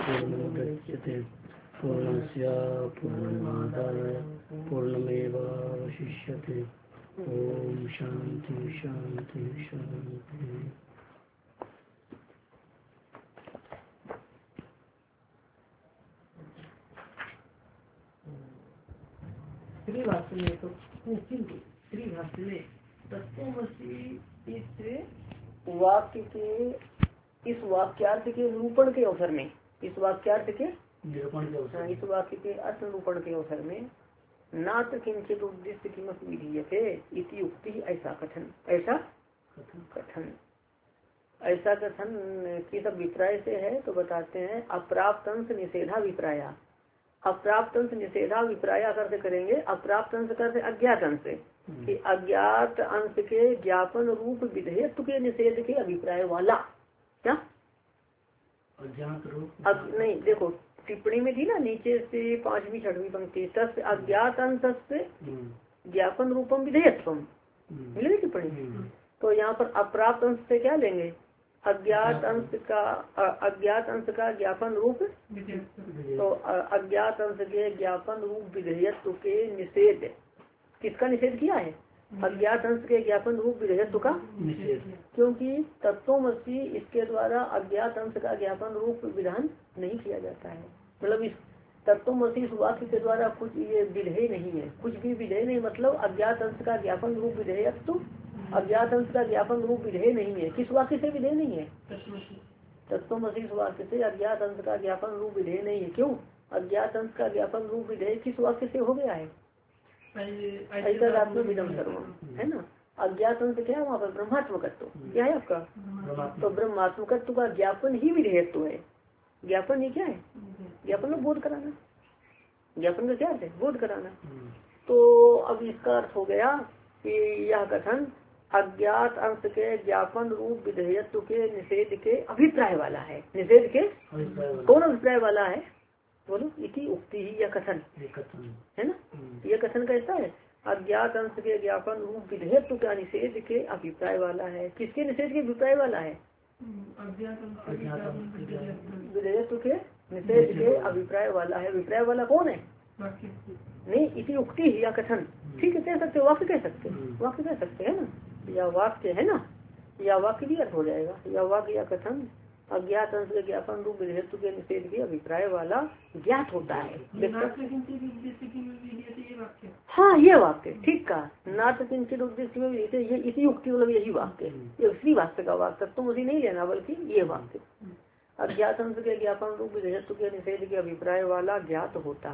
पूर्णमुदच्यते पूर्णस्य पूर्णमादाय पूर्णमेवावशिष्यते। ओम शांति शांति शांति। भाष्य में तो श्री भाष्य में तत्वमसि इस वाक्य के इस वाक्यार्थ के निरूपण के अवसर में इस वाक्यार्थ के इस वाक्य के अर्थ निरूपण के अवसर में नात्र किंचित उद्देश्य किमत विधीयते इति उक्ति ऐसा कथन किस अभिप्राय से है तो बताते हैं अप्राप्त अंश निषेधाभिप्राय। अप्राप्त अंश निषेधाभिप्राय करते करेंगे। अप्राप्त अंश करते अज्ञात अंश कि अज्ञात अंश के ज्ञापन रूप विधेयत्व के निषेध के अभिप्राय वाला क्या अज्ञात रूप नहीं देखो टिप्पणी में थी ना नीचे से 5वीं 6वीं पंक्ति तस् अज्ञात अंश से ज्ञापन रूपम विधेयत्वम मिलेगी टिप्पणी। तो यहाँ पर अप्राप्त अंश से क्या लेंगे अज्ञात अंश का ज्ञापन रूप। तो अज्ञात अंश के ज्ञापन रूप विधेयत्व के निषेध किसका निषेध किया है अज्ञात अंश के ज्ञापन रूप विधेयत्व का निषेध। क्योंकि तत्वमसि इसके द्वारा अज्ञात अंश का ज्ञापन रूप विधान नहीं किया जाता है। मतलब इस तत्वमसि इस वाक्य के द्वारा कुछ ये विधेय नहीं है कुछ भी विधेय नहीं। मतलब अज्ञात अंश का ज्ञापन रूप विधेयत्व अज्ञात अंश का ज्ञापन रूप विधेय नहीं है। किस वाक्य से विधेय नहीं है तत्वमसि इस वाक्य से अज्ञात अंश का ज्ञापन रूप विधेय नहीं है। क्यों अज्ञात अंश का ज्ञापन रूप विधेय किस वाक्य से हो गया है विदम सर्वम है ना। अज्ञात अंश क्या है वहाँ पर ब्रह्मात्मकत्व क्या है आपका। तो ब्रह्मात्मकत्व का ज्ञापन ही विधेयत्व है। ज्ञापन ये क्या है ज्ञापन में बोध कराना। ज्ञापन का क्या है बोध कराना। तो अब इसका अर्थ हो गया कि यह कथन अज्ञात अंश के ज्ञापन रूप विधेयत्व के निषेध के अभिप्राय वाला है। निषेध के कौन अभिप्राय वाला है बोलो इति उक्ति ही यह कथन है ना। यह कथन कैसा है अज्ञात अंश के ज्ञापन रूप विधेयत्व का निषेध के अभिप्राय वाला है। किसके निषेध के अभिप्राय वाला है विधेयत्व के निषेध के अभिप्राय वाला है। अभिप्राय वाला कौन है नहीं इति उक्ति ही या कथन ठीक है कह सकते वाक्य कह सकते है ना। या वाक्य है ना या वाक्य भी अर्थ हो जाएगा। या वाक्य या कथन अज्ञात अंश के ज्ञापन रूप विधेयत्व के निषेध के अभिप्राय वाला ज्ञात होता है। हाँ ये वाक्य ठीक का नाथ किंचित उद्देश्य में ये इसी उक्ति मतलब यही वाक्य ये उसी वाक्य का वाक्य तुम उसी नहीं लेना बल्कि ये वाक्य अज्ञात अंश के ज्ञापन रूप विधेयत्व के निषेध के अभिप्राय वाला ज्ञात होता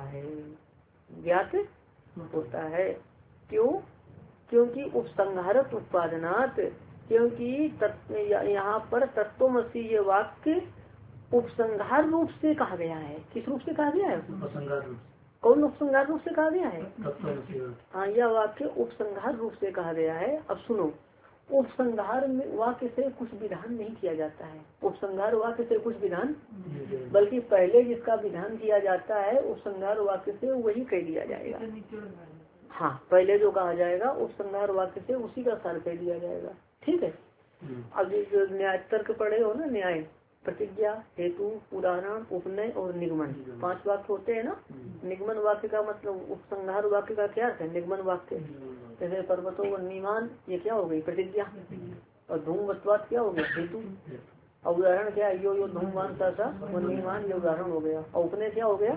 है। क्यों क्योंकि उपसंहारक उत्पादनात् क्योंकि यहाँ पर तत्वमसि ये वाक्य उपसंहार रूप से कहा गया है। किस रूप से कहा गया है कौन उपसंहार रूप से कहा गया है हाँ यह वाक्य उपसंहार रूप से कहा गया है। अब सुनो उपसंहार में वाक्य से कुछ विधान नहीं किया जाता है। उपसंहार वाक्य से कुछ विधान बल्कि पहले जिसका विधान किया जाता है उपसंहार वाक्य से वही कह दिया जाएगा। हाँ पहले जो कहा जाएगा उपसंहार वाक्य से उसी का सार कह दिया जाएगा। ठीक है अब जो न्याय तर्क पढ़े हो ना न्याय प्रतिज्ञा हेतु उदाहरण उपनय और निगमन 5 वाक्य होते हैं ना। निगमन वाक्य का मतलब उपसंहार वाक्य का क्या है निगमन वाक्य जैसे पर्वतों वन्यमान ये क्या हो गई प्रतिज्ञा और धूमवत्वात क्या हो गया हेतु और उदाहरण क्या है यो धूमवान सा वन्यमान ये उदाहरण हो गया। और उपनय क्या हो गया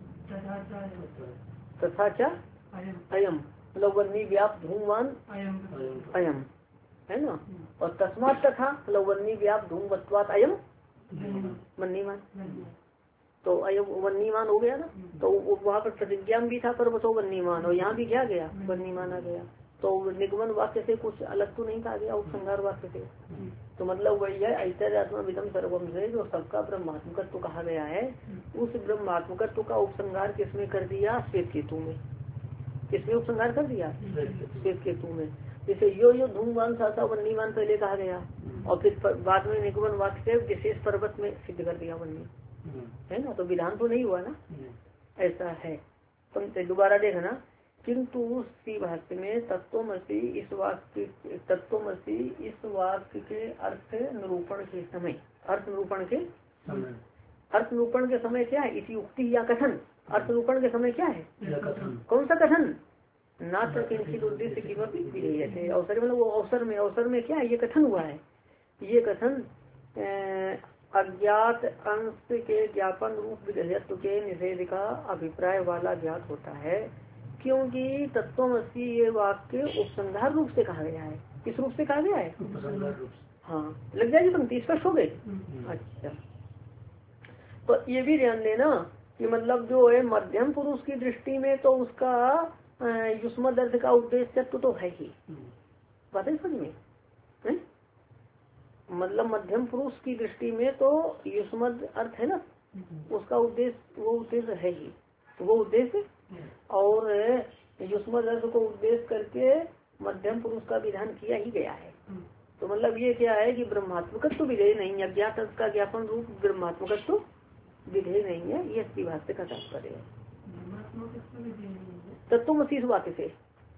तथा क्या अयम मतलब वन्नी व्याप धूमवान अयम है ना। और तस्मात तथा मतलब वन्नी व्याप धूमवत्वात अयम वन्यमान तो अयम वन्यमान हो गया ना। तो वहाँ पर प्रतिज्ञा भी था पर्वतो वन्यमान और यहाँ भी क्या गया वन्यमान आ गया। तो निगमन वाक्य से कुछ अलग तो नहीं कहा गया उपसंहार वाक्य से। तो मतलब वही है ऐतरात्मा विदम सर्वम से जो सबका ब्रह्मात्मकत्व कहा गया है उस ब्रह्मात्मकत्व का उपसंहार किसमें कर दिया श्वेत केतु में। किसमें उपसंहार कर दिया श्वेत केतु में। जैसे यो धूमवान सा वन्यमान पहले कहा गया और फिर बाद में निगमन वाक्य से विशेष पर्वत में सिद्ध कर दिया वन्य है ना। तो विधान तो नहीं हुआ ना ऐसा है। तो दोबारा देखना किंतु श्री भाष्य में तत्वमसि इस वाक्य के अर्थ निरूपण के समय अर्थ निरूपण के समय क्या है? इसी उक्ति या कथन। अर्थ निरूपण के समय क्या है? या कथन। कौन सा कथन? नात्र किंचित उद्देश्य की विधेयते अवसर, मतलब वो अवसर में क्या है? ये कथन हुआ है। ये कथन अज्ञात अंश के ज्ञापन रूप विधेयत्व के निषेध का अभिप्राय वाला ज्ञात होता है, क्योंकि तत्वमसी ये वाक्य उपसंहार रूप से कहा गया है। किस रूप से कहा गया है? उपसंहार रूप से। हाँ, लग जाएगी पंक्ति, स्पष्ट हो गई। अच्छा, तो ये भी ध्यान देना कि मतलब जो है मध्यम पुरुष की दृष्टि में तो उसका युष्मद अर्थ का उद्देश्य तो है ही, बात है समझ में है? मतलब मध्यम पुरुष की दृष्टि में तो युष्मद अर्थ है ना, उसका उद्देश्य वो उद्देश्य है ही, वो उद्देश्य। और युष्मद अर्थ को उद्देश्य करके मध्यम पुरुष का विधान किया ही गया है। तो मतलब ये क्या है कि ब्रह्मात्मकत्व विधेय नहीं है, अज्ञात अर्थ का ज्ञापन रूप ब्रह्मात्मकत्व विधेय नहीं है। ये अस्ति भाष्य का तात्पर्य है। तत्वमसी वाक्य से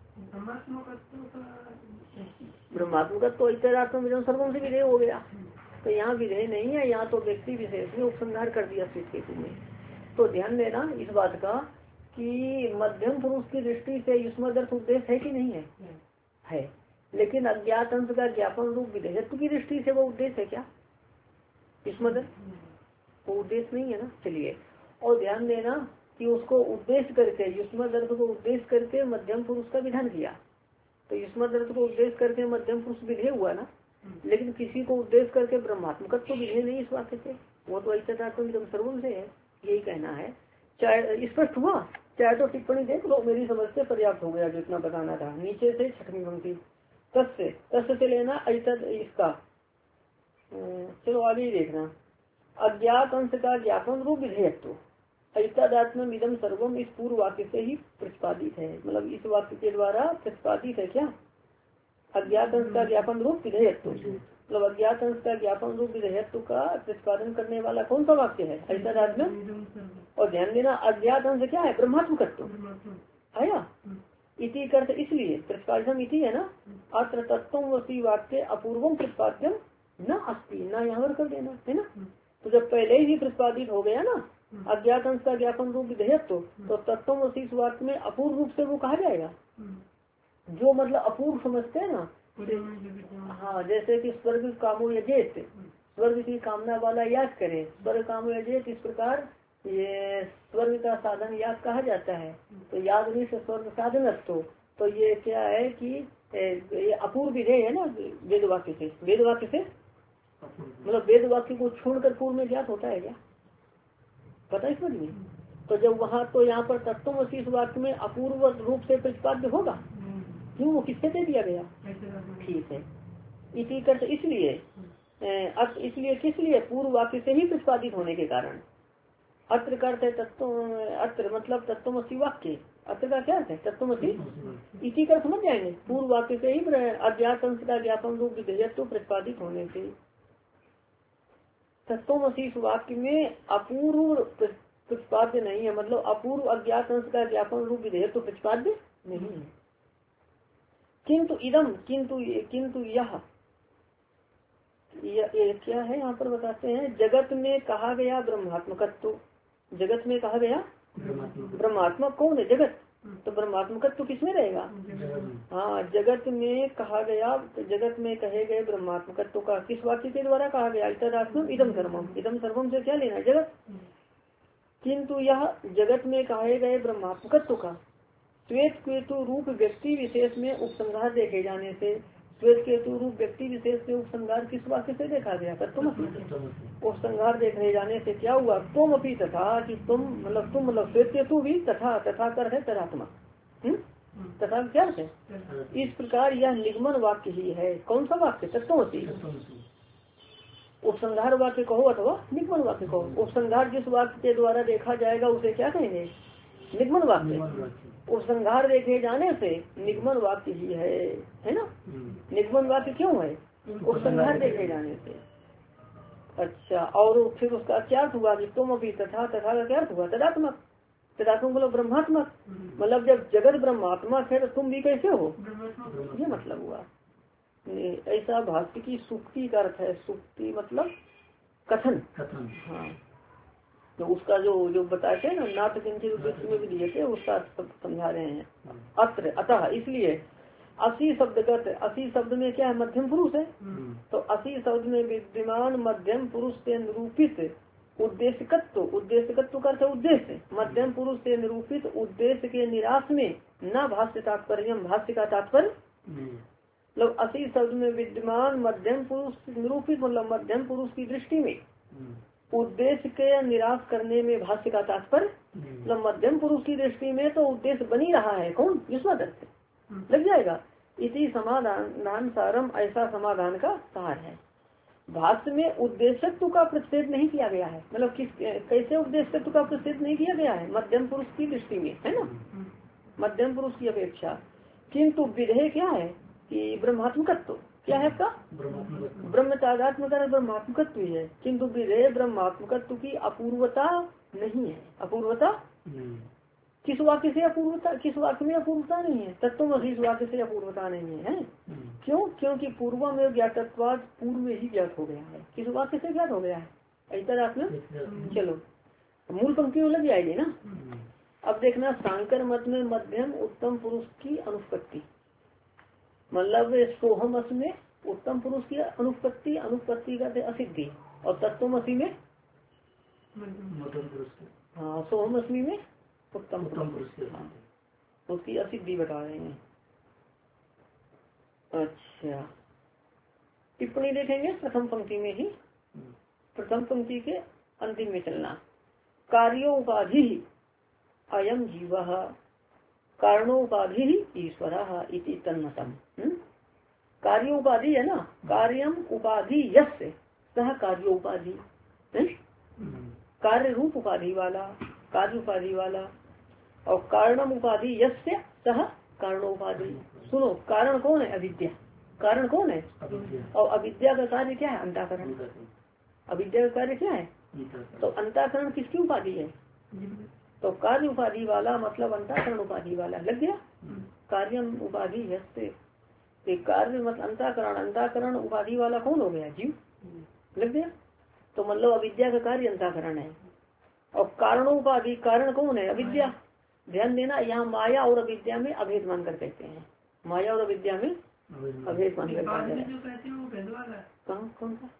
ब्रह्मात्मकत्व इतरात्म विधम सर्वम से विधेय हो गया। तो यहाँ विधेय नहीं है, यहाँ तो व्यक्ति विशेष में उपसंहार कर दिया स्थिति में। तो ध्यान देना इस बात का कि मध्यम पुरुष की दृष्टि से युष्मद अर्थ उद्देश्य है कि नहीं है? है। लेकिन अज्ञात अंश का ज्ञापन रूप विधेयत्व की दृष्टि से वो उद्देश्य है क्या? युष्मद अर्थ वो उद्देश्य नहीं है ना। चलिए, और ध्यान देना कि उसको उद्देश्य करके, युष्मद अर्थ को उद्देश्य करके मध्यम पुरुष का विधान किया। तो युष्मद अर्थ को उद्देश्य करके मध्यम पुरुष विधेय हुआ ना, लेकिन किसी को उद्देश्य करके ब्रह्मात्मकत्व तो विधेय नहीं इस वाक्य से। वो तो ऐसा सर्वम से है, यही कहना है। चाहे स्पष्ट हुआ, चाहे तो टिप्पणी देख लो, मेरी समझ से पर्याप्त हो गया जितना बताना था। नीचे से छठवीं पंक्ति तस्य से लेना ऐतद इसका। चलो आगे ही देखना। अज्ञात अंश का ज्ञापन रूप विधेयत्व ऐतदात्म इदम सर्वम इस पूर्व वाक्य से ही प्रतिपादित है। मतलब इस वाक्य के द्वारा प्रतिपादित है क्या? अज्ञात अंश का ज्ञापन रूप विधेयत्व। मतलब अज्ञात अंश का ज्ञापन रूप विधेयत्व का प्रतिपादन करने वाला कौन सा वाक्य है? ऐतदात्म। और ध्यान देना अज्ञात अंश क्या है? ब्रह्मात्मकत्व आया। इति करते इसलिए प्रतिपादन इति है ना। अत्र तत्वमसि वाक्य अपूर्वम प्रतिपाद्यम न अस्ति, न यहाँ पर कर देना है ना। तो जब पहले ही प्रतिपादित हो गया ना अज्ञात अंश का ज्ञापन रूप विधेयत्व, तो तत्वमसि इस वाक्य में अपूर्व रूप से वो कहा जाएगा। जो मतलब अपूर्व समझते हैं ना। हाँ, जैसे कि स्वर्ग कामो यजेत, स्वर्ग की कामना वाला याग करे, स्वर्ग कामो यजेत, इस प्रकार ये स्वर्ग का साधन याग कहा जाता है। तो याग भी से स्वर्ग साधन तो ये क्या है कि ये अपूर्व विधेय है ना वेद वाक्य से। वेद वाक्य से मतलब वेद वाक्य को छोड़कर पूर्व में ज्ञात होता है क्या? पता है समझ में। तो जब वहाँ तो यहाँ पर तत्वमसि इस वाक्य में अपूर्व रूप से प्रतिपाद्य होगा। क्यों? वो किससे दे दिया गया? ठीक है। इसी कर इसलिए किस लिए? पूर्व वाक्य से ही प्रतिपादित होने के कारण। अत्र करते तत्व, अत्र मतलब तत्वमसि वाक्य, अत्र का क्या है? तत्वमसि। इसी कर समझ जाएंगे, पूर्व वाक्य से ही अज्ञात अंश का ज्ञापन रूप विधेयत्व प्रतिपादित होने से। तत्वमसि इस वाक्य में अपूर्व प्रतिपाद्य नहीं है, मतलब अपूर्व अज्ञात अंश का ज्ञापन रूप विधेयत्व प्रतिपाद्य नहीं है। किंतु इदम, किंतु यह क्या है यहाँ पर बताते हैं। जगत में कहा गया ब्रह्मात्मकत्व, जगत में कहा गया ब्रह्मात्मक कौन है? जगत। तो ब्रह्मात्मकत्व किसमें रहेगा? हाँ, जगत में कहा गया, जगत में कहे गए ब्रह्मात्मकत्व का किस वाक्य के द्वारा कहा गया? इतरात्म इदम सर्वम। इदम सर्वम से क्या लेना? जगत। किंतु यह जगत में कहे गए ब्रह्मात्मकत्व का श्वेत केतु रूप व्यक्ति विशेष में उपसंहार देखे जाने से, श्वेत केतु रूप व्यक्ति विशेष से उपसंहार किस वाक्य से देखा गया? तत्वमसि। उपसंहार देखने जाने से क्या हुआ? तुम अपनी तथा, कि तुम मतलब श्वेत केतु भी तथा, तथा कर है तरात्मक। तथा क्या है? इस प्रकार यह निगमन वाक्य ही है। कौन सा वाक्य? तत्वमसि। उपसंहार वाक्य कहो अथवा निगमन वाक्य कहो। उपसंहार जिस वाक्य के द्वारा देखा जाएगा उसे क्या कहेंगे? निगमन वाक्य। उपसंहार देखे जाने से निगमन वाक्य ही है ना। निगमन वाक्य क्यों है? उपसंहार देखे जाने से। अच्छा, और फिर उसका क्या अर्थ हुआ कि तुम अभी तथा, तथा का क्या अर्थ हुआ? तदात्मक। तदात्मक मतलब ब्रह्मात्मक। मतलब जब जगत ब्रह्मात्मक है तो तुम भी कैसे हो? ये मतलब हुआ। ऐसा भाष्य की सुक्ति का अर्थ है। सुक्ति मतलब कथन। हाँ, तो उसका जो बताते हैं ना नाथ किंचित उद्देश्य में भी दिए थे उसका समझा रहे हैं। अत्र अतः इसलिए असी शब्दगत, असी शब्द में क्या है मध्यम पुरुष है, तो असी शब्द में विद्यमान मध्यम पुरुष से निरूपित उद्देश्यकत्व, उद्देश्यकत्व का अर्थ उद्देश्य, मध्यम पुरुष से निरूपित उद्देश्य के निराश में न भाष्य तात्पर्य, भाष्य का तात्पर्य मतलब असी शब्द में विद्यमान मध्यम पुरुष निरूपित मतलब मध्यम पुरुष की दृष्टि में उद्देश्य के निराश करने में भाष्य का तात्पर्य मतलब मध्यम पुरुष की दृष्टि में तो उद्देश्य बनी रहा है कौन युष्मदर्थ लग जाएगा। इसी समाधान सारम, ऐसा समाधान का सार है। भाष्य में उद्देश्यत्व का प्रतिषेध नहीं किया गया है, मतलब किस कैसे उद्देश्यत्व का प्रतिषेध नहीं किया गया है मध्यम पुरुष की दृष्टि में, है ना, मध्यम पुरुष की अपेक्षा। किंतु विधेय क्या है कि ब्रह्मात्मकत्व क्या है इसका, ब्रह्मचादात्मक ब्रह्मात्मकत्व ही है, किंतु विधेय ब्रह्मात्मकत्व की अपूर्वता नहीं है। अपूर्वता किस वाक्य से अपूर्वता, किस वाक्य में अपूर्वता नहीं है, तत्वमसि इस वाक्य से अपूर्वता नहीं है, क्यों, क्योंकि पूर्व में ज्ञातत्वाद पूर्व में ही ज्ञात हो गया है। किस वाक्य से ज्ञात हो गया है ऐसा आप में, चलो मूल पंक्ति में लग जाएगी ना। अब देखना सांकर मत में मध्यम उत्तम पुरुष की अनुपत्ति, मतलब सोहमस में उत्तम पुरुष की अनुपत्ति, अनुपत्ति का असिद्धि, और तत्वमसि में हाँ सोहमअस्मि में उत्तम पुरुष उसकी असिद्धि बता रहे हैं। अच्छा टिप्पणी देखेंगे प्रथम पंक्ति में ही, प्रथम पंक्ति के अंतिम में चलना। कार्योपाधि अयम जीव कारणोपाधि ईश्वर इति तन्मतम। कार्योपाधि है ना, कार्यम उपाधि यस्य सह कार्योपाधि, कार्य रूप उपाधि वाला, कार्य उपाधि वाला, और कारणम उपाधि यस्य सह कारणोपाधि। सुनो कारण कौन है, अविद्या, कारण कौन है, और अविद्या का कार्य क्या है, अंतःकरण। अविद्या का कार्य क्या है, तो अंतःकरण किसकी उपाधि है, तो कार्य उपाधि वाला मतलब अंतःकरण उपाधि वाला, लग गया। कार्यम उपाधि यस्य, कार्य मतलब अंतःकरण, अंतःकरण उपाधि वाला कौन हो गया, जीव, लग गया। तो मतलब अविद्या का कार्य अंतःकरण है, और कारणोपाधि कारण कौन है, अविद्या। ध्यान देना यहाँ माया और अविद्या में अभेद मानकर कहते हैं, माया और अविद्या में अभेद मानकर कहते हैं। कौन कौन सा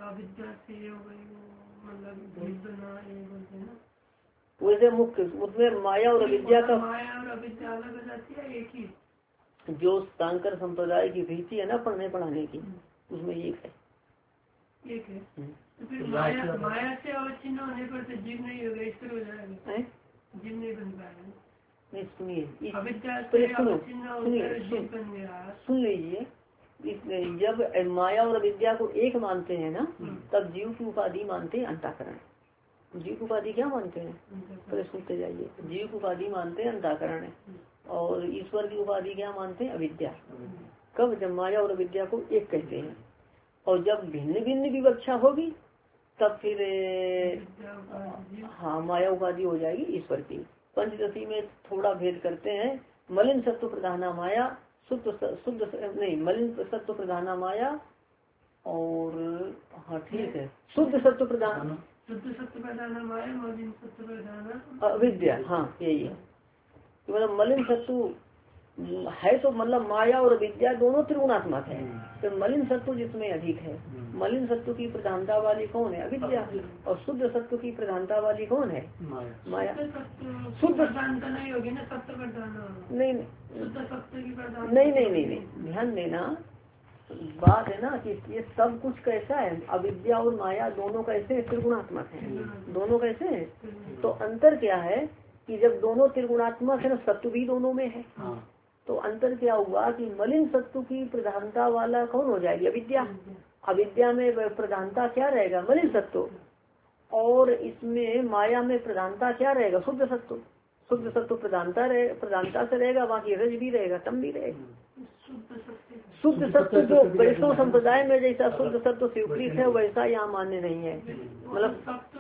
वैसे मुख्य उसमें माया और अविद्या का, माया और अविद्या अलग हो जाती है, एक ही जो शांकर संप्रदाय की भीति है ना पढ़ने पढ़ाने की, उसमें एक है, एक है। तो फिर माया से अवच्छिन्न होने पर तो जीव नहीं होगा, ईश्वर हो जाएगा, जीव नहीं बन पाएगा। नहीं सुनिए, अविद्या सुनिए सुन लीजिए, जब माया और अविद्या को एक मानते हैं ना, तब जीव की उपाधि मानते हैं अंतःकरण। जीव की उपाधि क्या मानते हैं, पहले सुनते जाइए, जीव की उपाधि मानते हैं अंतःकरण है, और ईश्वर की उपाधि क्या मानते हैं, अविद्या। कब, जब माया और अविद्या को एक कहते हैं, और जब भिन्न भिन्न विवक्षा होगी तब फिर हाँ माया उपाधि हो जाएगी ईश्वर की। पंचदशी में थोड़ा भेद करते हैं, मलिन सत्व प्रधाना माया, शुद्ध नहीं, मलिन सत्व प्रधाना माया, और हाँ ठीक है, शुद्ध सत्व प्रधान, शुद्ध सत्य प्रधान माया, मलिन सत्य प्रधान अविद्या, हाँ यही है। मतलब मलिन सत्व है तो मतलब माया और विद्या दोनों त्रिगुणात्मक है, तो मलिन सत्व जिसमें अधिक है, मलिन सत्व की प्रधानता वाली कौन है, अविद्या, और शुद्ध सत्व की प्रधानता वाली कौन है, माया। शुद्ध प्रधानता नहीं होगी ना, सत्य प्रधान नहीं, शुद्ध सत्य की प्रधान नहीं, ध्यान देना, बात है ना कि ये सब कुछ कैसा है, अविद्या और माया दोनों कैसे त्रिगुणात्मक है, दोनों कैसे है, तो अंतर क्या है कि जब दोनों त्रिगुणात्मक है ना, सत्व भी दोनों में है, तो अंतर क्या हुआ कि मलिन सत्व की प्रधानता वाला कौन हो जाएगी, अविद्या। अविद्या में प्रधानता क्या रहेगा, मलिन सत्व, और इसमें माया में प्रधानता क्या रहेगा, शुद्ध सत्व। शुद्ध सत्व प्रधानता से रहेगा, बाकी रज भी रहेगा, तम भी रहेगा। शुद्ध सत्व जो वैष्णव संप्रदाय में जैसा शुद्ध सत्व स्वीकृत है वैसा यहाँ मान्य नहीं है, मतलब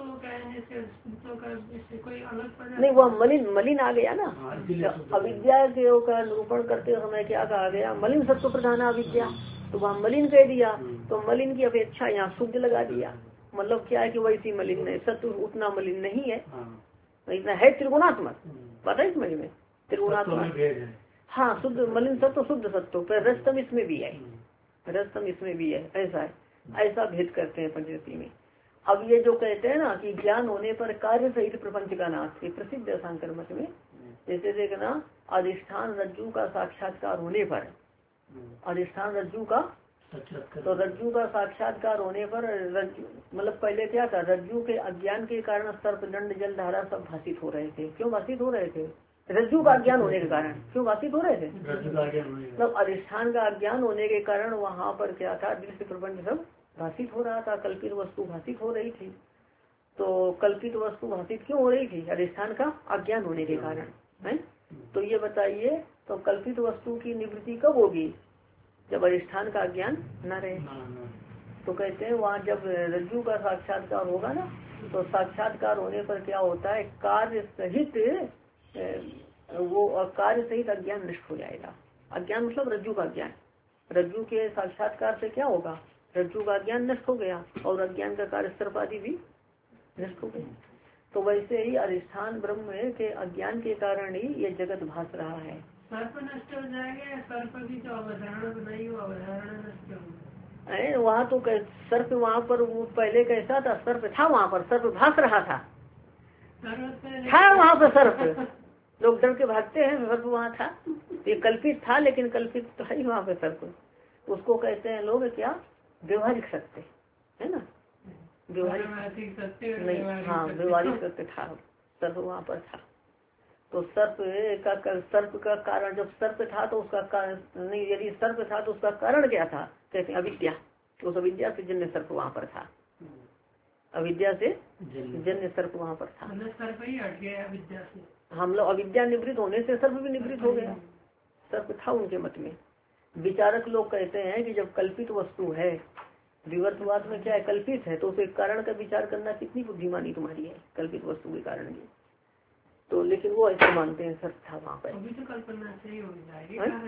नहीं, वह मलिन आ गया ना। अविद्या के का निरूपण करते समय क्या कहा गया, मलिन सत्व प्रधान अविद्या, तो वहाँ मलिन कह दिया, तो मलिन की अपेक्षा यहाँ शुद्ध लगा दिया, मतलब क्या है कि वैसी मलिन नहीं, सत्व उतना मलिन नहीं है, हाँ। इतना है त्रिगुणात्मक। पता है समझ में, त्रिगुणात्मक। हाँ, शुद्ध मलिन सत्व, शुद्ध सत्व, पर रजतम इसमें भी है, रजतम इसमें भी है, ऐसा है, ऐसा भेद करते हैं पंचदशी में। अब ये जो कहते हैं ना कि ज्ञान होने पर कार्य सहित प्रपंच का नाश, ये प्रसिद्ध है शांकर मत में। जैसे देखना, अधिष्ठान रज्जु का साक्षात्कार होने पर, अधिष्ठान रज्जु का, तो रज्जु का साक्षात्कार होने पर रज्जु मतलब पहले क्या था, रज्जु के अज्ञान के कारण सर्प दंड जल धारा सब भाषित हो रहे थे। क्यों भाषित हो रहे थे? रज्जु का अज्ञान होने के कारण। क्यों भाषित हो रहे थे? मतलब अधिष्ठान का अज्ञान होने के कारण वहाँ पर क्या था, दृश्य प्रपंच सब भाषित हो रहा था, कल्पित वस्तु भाषित हो रही थी। तो कल्पित वस्तु भाषित क्यों हो रही थी? अधिष्ठान का अज्ञान होने के कारण है। तो ये बताइए, तो कल्पित वस्तु की निवृत्ति कब होगी? जब अधिष्ठान का अज्ञान न रहे। तो कहते हैं वहाँ जब रज्जु का साक्षात्कार होगा ना, तो साक्षात्कार होने पर क्या होता है, कार्य सहित वो कार्य सहित अज्ञान नष्ट हो जाएगा। अज्ञान मतलब रज्जु का अज्ञान, रज्जु के साक्षात्कार से क्या होगा, रज्जु का अज्ञान नष्ट हो गया और अज्ञान का कार्य सर्प आदि भी नष्ट हो गया। तो वैसे ही अधिष्ठान ब्रह्म के अज्ञान के कारण ही ये जगत भास रहा है। सर्प नष्ट हो जाएगा, सर्प की जो अवधारणा बनाई वो अवधारणा नष्ट होगी। वहाँ तो सर्प वहाँ पर वो पहले कैसा था, सर्प था वहाँ पर, सर्प भास रहा था वहाँ पर सर्प, लोग डर के भागते हैं, सर्प वहाँ था। ये कल्पित था, लेकिन कल्पित तो है वहाँ पे सर्प। उसको कहते हैं लोग क्या, व्यवहारिक सत्य, है ना, व्यवहारिक सत्य नहीं, हाँ व्यवहारिक सत्य था, सर्प वहाँ पर था। तो सर्प का कारण, जब सर्प था तो उसका कारण नहीं, यदि सर्प था तो उसका कारण क्या था, कहते हैं अविद्या। तो उस अविद्या से जन्य सर्प वहाँ पर था, अविद्या से जन्य सर्प वहाँ पर था। सर्प ही हट गया अविद्या से, हम लोग अविद्या निवृत्त होने से सर्प भी निवृत्त हो गया। सर्प था उनके मत में। विचारक लोग कहते हैं कि जब कल्पित वस्तु है, विवर्तवाद में क्या है, कल्पित है, तो उसे कारण का विचार करना कितनी बुद्धिमानी तुम्हारी है, कल्पित वस्तु के कारण की। तो लेकिन वो ऐसे मानते हैं सर्प था वहाँ पर। अभी तो कल्पना सही हो जाएगी।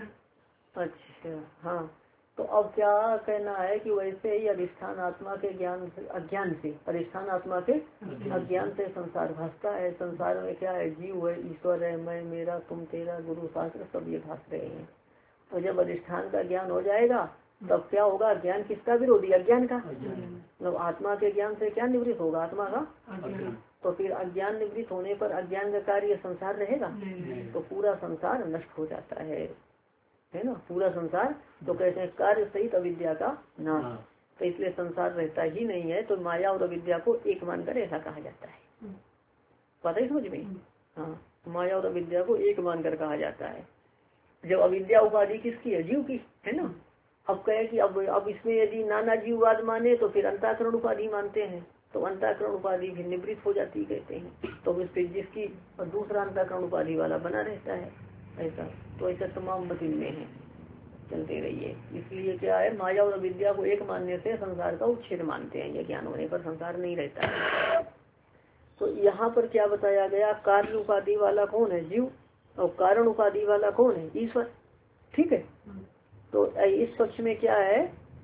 अच्छा हाँ, तो अब क्या कहना है कि वैसे ही अधिष्ठान आत्मा के ज्ञान से, अज्ञान से, अधिष्ठान आत्मा के अज्ञान से संसार भासता है। संसार में क्या है, जीव है, ईश्वर है, मैं, मेरा, तुम, तेरा, गुरु, शास्त्र सब ये भास रहे हैं। तो जब अधिष्ठान का ज्ञान हो जाएगा तब क्या होगा, ज्ञान किसका विरोधी, अज्ञान का। मतलब आत्मा के ज्ञान से क्या निवृत्त होगा, आत्मा का। तो फिर अज्ञान निवृत्त होने पर अज्ञान का कार्य संसार रहेगा, तो पूरा संसार नष्ट हो जाता है ना, पूरा संसार। तो कहते हैं कार्य सहित अविद्या का नाश। तो इसलिए संसार रहता ही नहीं है। तो माया और अविद्या को एक मानकर ऐसा कहा जाता है। पता ही समझ में। हाँ, माया और अविद्या को एक मानकर कहा जाता है। जब अविद्या उपाधि किसकी है, जीव की, है ना। अब कहे कि अब इसमें यदि नाना जीववाद माने तो फिर अंतःकरण उपाधि मानते हैं, तो अंतःकरण उपाधि भी निवृत्त हो जाती कहते हैं। तो फिर जिसकी दूसरा अंतःकरण उपाधि वाला बना रहता है ऐसा। तो ऐसा तमाम मत इनमें है, चलते रहिए। इसलिए क्या है, माया और अविद्या को एक मानने से संसार का उच्छेद मानते हैं। ये ज्ञान होने पर संसार नहीं रहता है। तो यहाँ पर क्या बताया गया, कार्य उपाधि वाला कौन है, जीव, और कारण उपाधि वाला कौन है, ईश्वर। ठीक है। तो इस पक्ष में क्या है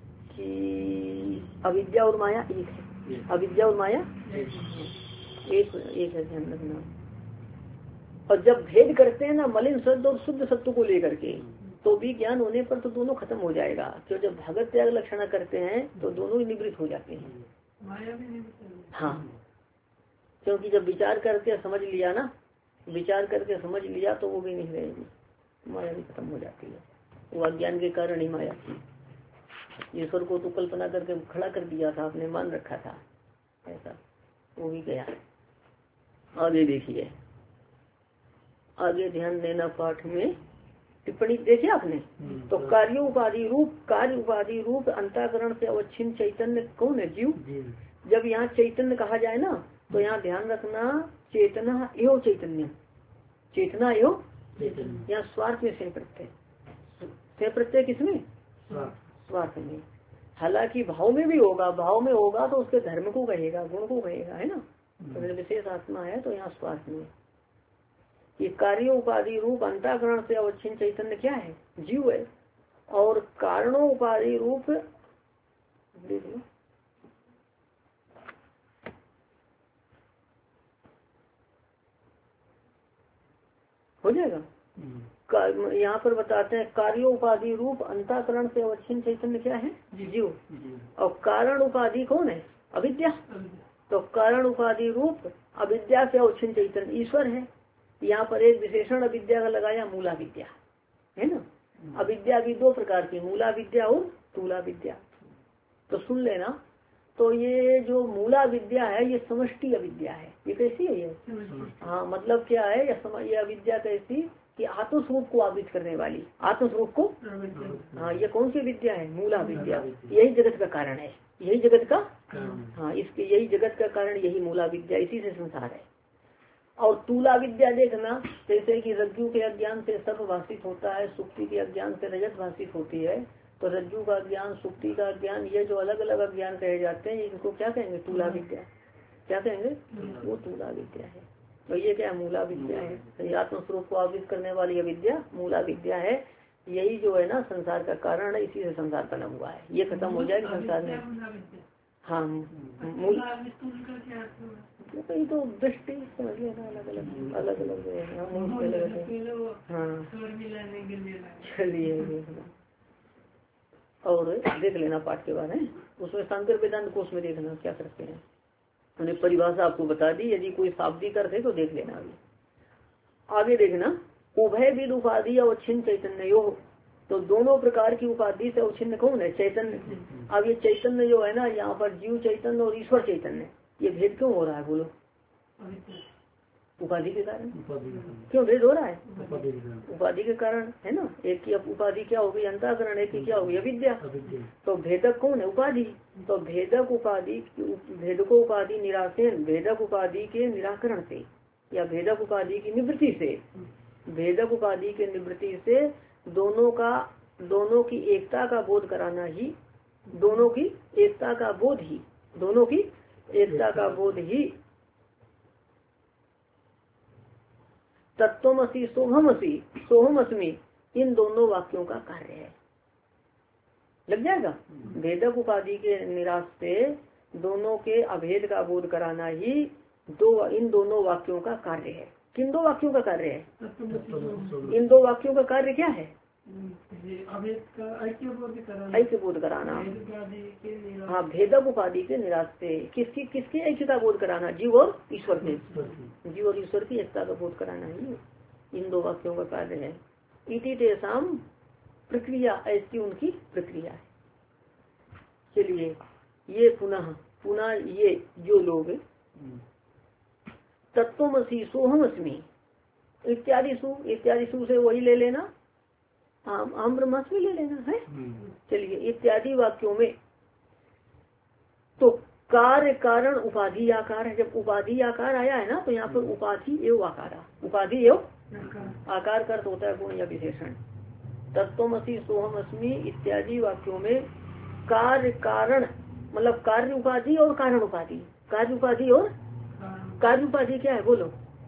कि अविद्या और माया एक है, अविद्या और माया एक है, ध्यान रखना। और जब भेद करते हैं ना मलिन सत्व और शुद्ध सत्व को लेकर के, तो भी ज्ञान होने पर तो दोनों खत्म हो जाएगा। क्यों, जब भगत त्याग लक्षण करते हैं तो दोनों ही निवृत्त हो जाते हैं। हाँ, क्योंकि जब विचार करके समझ लिया ना, विचार करके समझ लिया तो वो भी नहीं रहेगी, माया भी खत्म हो जाती है। वो अज्ञान के कारण ही माया थी। ईश्वर को तो कल्पना करके खड़ा कर दिया था, आपने मान रखा था ऐसा, वो भी गया। आगे देखिए, आगे ध्यान देना, पाठ में टिप्पणी देखिए आपने। तो कार्य उपाधि रूप अंतःकरण से अवच्छिन्न चैतन्य कौन है, जीव। जब यहाँ चैतन्य कहा जाए ना, तो यहाँ ध्यान रखना, चेतना एवं चैतन्य, चेतना एवं, यहाँ स्वार्थ में से प्रत्यय किसमें, स्वार्थ में। हालांकि भाव में भी होगा, भाव में होगा तो उसके धर्म को कहेगा, गुण को कहेगा, है ना। तो विशेष आत्मा है तो यहाँ स्वार्थ में। ये कार्य उपाधि रूप अंतःकरण से अवच्छिन्न चैतन्य क्या है, जीव है। और कारणों उपाधि रूप हो जाएगा। यहाँ पर बताते हैं कार्योपाधि रूप अंतःकरण से अवच्छिन्न चैतन्य क्या है? जीव। और कारण उपाधि कौन है? अविद्या। तो कारण उपाधि रूप अविद्या से अवच्छिन्न चैतन्य ईश्वर है। यहाँ पर एक विशेषण अविद्या का लगाया, मूला विद्या है ना। अविद्या भी दो प्रकार की, मूला विद्या और स्थूला विद्या। तो सुन लेना, तो ये जो मूला विद्या है ये समष्टि अविद्या है। ये कैसी है ये? हाँ, मतलब क्या है ये अविद्या कैसी कि आत्मस्वरूप को आवृत करने वाली, आत्मस्वरूप को। हाँ, ये कौन सी विद्या है? मूला विद्या। यही जगत का कारण है, यही जगत का। हाँ, इसके यही जगत का कारण यही मूला विद्या, इसी से संसार है। और तूला विद्या देखना, जैसे कि रज्जु के अज्ञान से सर्प भाषित होता है, सुक्ति के अज्ञान से रजत भाषित होती है। तो रज्जु का ज्ञान, सुक्ति का ज्ञान, ये जो अलग अलग अज्ञान कहे जाते हैं, इनको क्या कहेंगे? तूला विद्या। क्या कहेंगे? वो तूला विद्या है। तो ये क्या मूला विद्या है? आत्मस्वरूप को आवृत करने वाली विद्या मूला विद्या है। यही जो है ना संसार का कारण है, इसी से संसार बना हुआ है। ये खत्म हो जाएगा संसार में। हाँ, मूल तो दृष्टि समझ लेना, अलग अलग अलग अलग। हाँ, चलिए और देख लेना पाठ के बारे में, उसमें शंकर वेदांत कोश में देखना क्या करते हैं। उन्हें परिभाषा आपको बता दी, यदि कोई शाब्दिक अर्थ है तो देख लेना। अभी आगे देखना, उभय विद उपाधि अवच्छिन्न चैतन्य योग। तो दोनों प्रकार की उपाधि से अवच्छिन्न कौन है? चैतन्य। अब ये चैतन्य जो है ना, यहाँ पर जीव चैतन्य और ईश्वर चैतन्य, ये भेद क्यों हो रहा है? बोलो। उपाधि के कारण। क्यों भेद हो रहा है? उपाधि के कारण है ना। एक की उपाधि क्या होगी? अंतःकरण। एक की क्या होगी? अविद्या। तो भेदक कौन है? उपाधि। तो भेदक उपाधि, भेदको उपाधि निरासन, भेदक उपाधि के निराकरण से या भेदक उपाधि की निवृत्ति से, भेदक उपाधि के निवृत्ति से दोनों की एकता का बोध कराना ही, दोनों की एकता का बोध ही, दोनों की एकता का बोध ही तत्वमसि सोहमसि सोहमअस्मि इन दोनों वाक्यों का कार्य है। लग जाएगा। भेदक उपाधि के निराश से दोनों के अभेद का बोध कराना ही इन दोनों वाक्यों का कार्य है। किन दो वाक्यों का कार्य है? इन दो वाक्यों का कार्य क्या है? ऐक्य बोध कराना। हाँ, भेदक उपाधि के निराश से किसकी ऐक्यता बोध कराना? जीव और ईश्वर के। जीव और ईश्वर की एकता का बोध कराना ही इन दो वाक्यों का कार्य है। इति तेषाम प्रक्रिया, ऐसी उनकी प्रक्रिया है। चलिए ये पुनः ये जो लोग तत्वमसि सोहमअस्मि इत्यादि सु से वही ले लेना, हम ब्रह्मास्मि ले लेना है। चलिए इत्यादि वाक्यों में तो कार्य कारण उपाधि आकार है। जब उपाधि आकार आया है ना, तो यहाँ पर उपाधि एवं आकारा, उपाधि एवं आकार का अर्थ होता है गुण या विशेषण। तत्वमसि सोहमअस्मि इत्यादि वाक्यों में कार्य कारण मतलब कार्य उपाधि और कारण उपाधि। कार्य उपाधि और कार्य उपाधि क्या है? बोलो।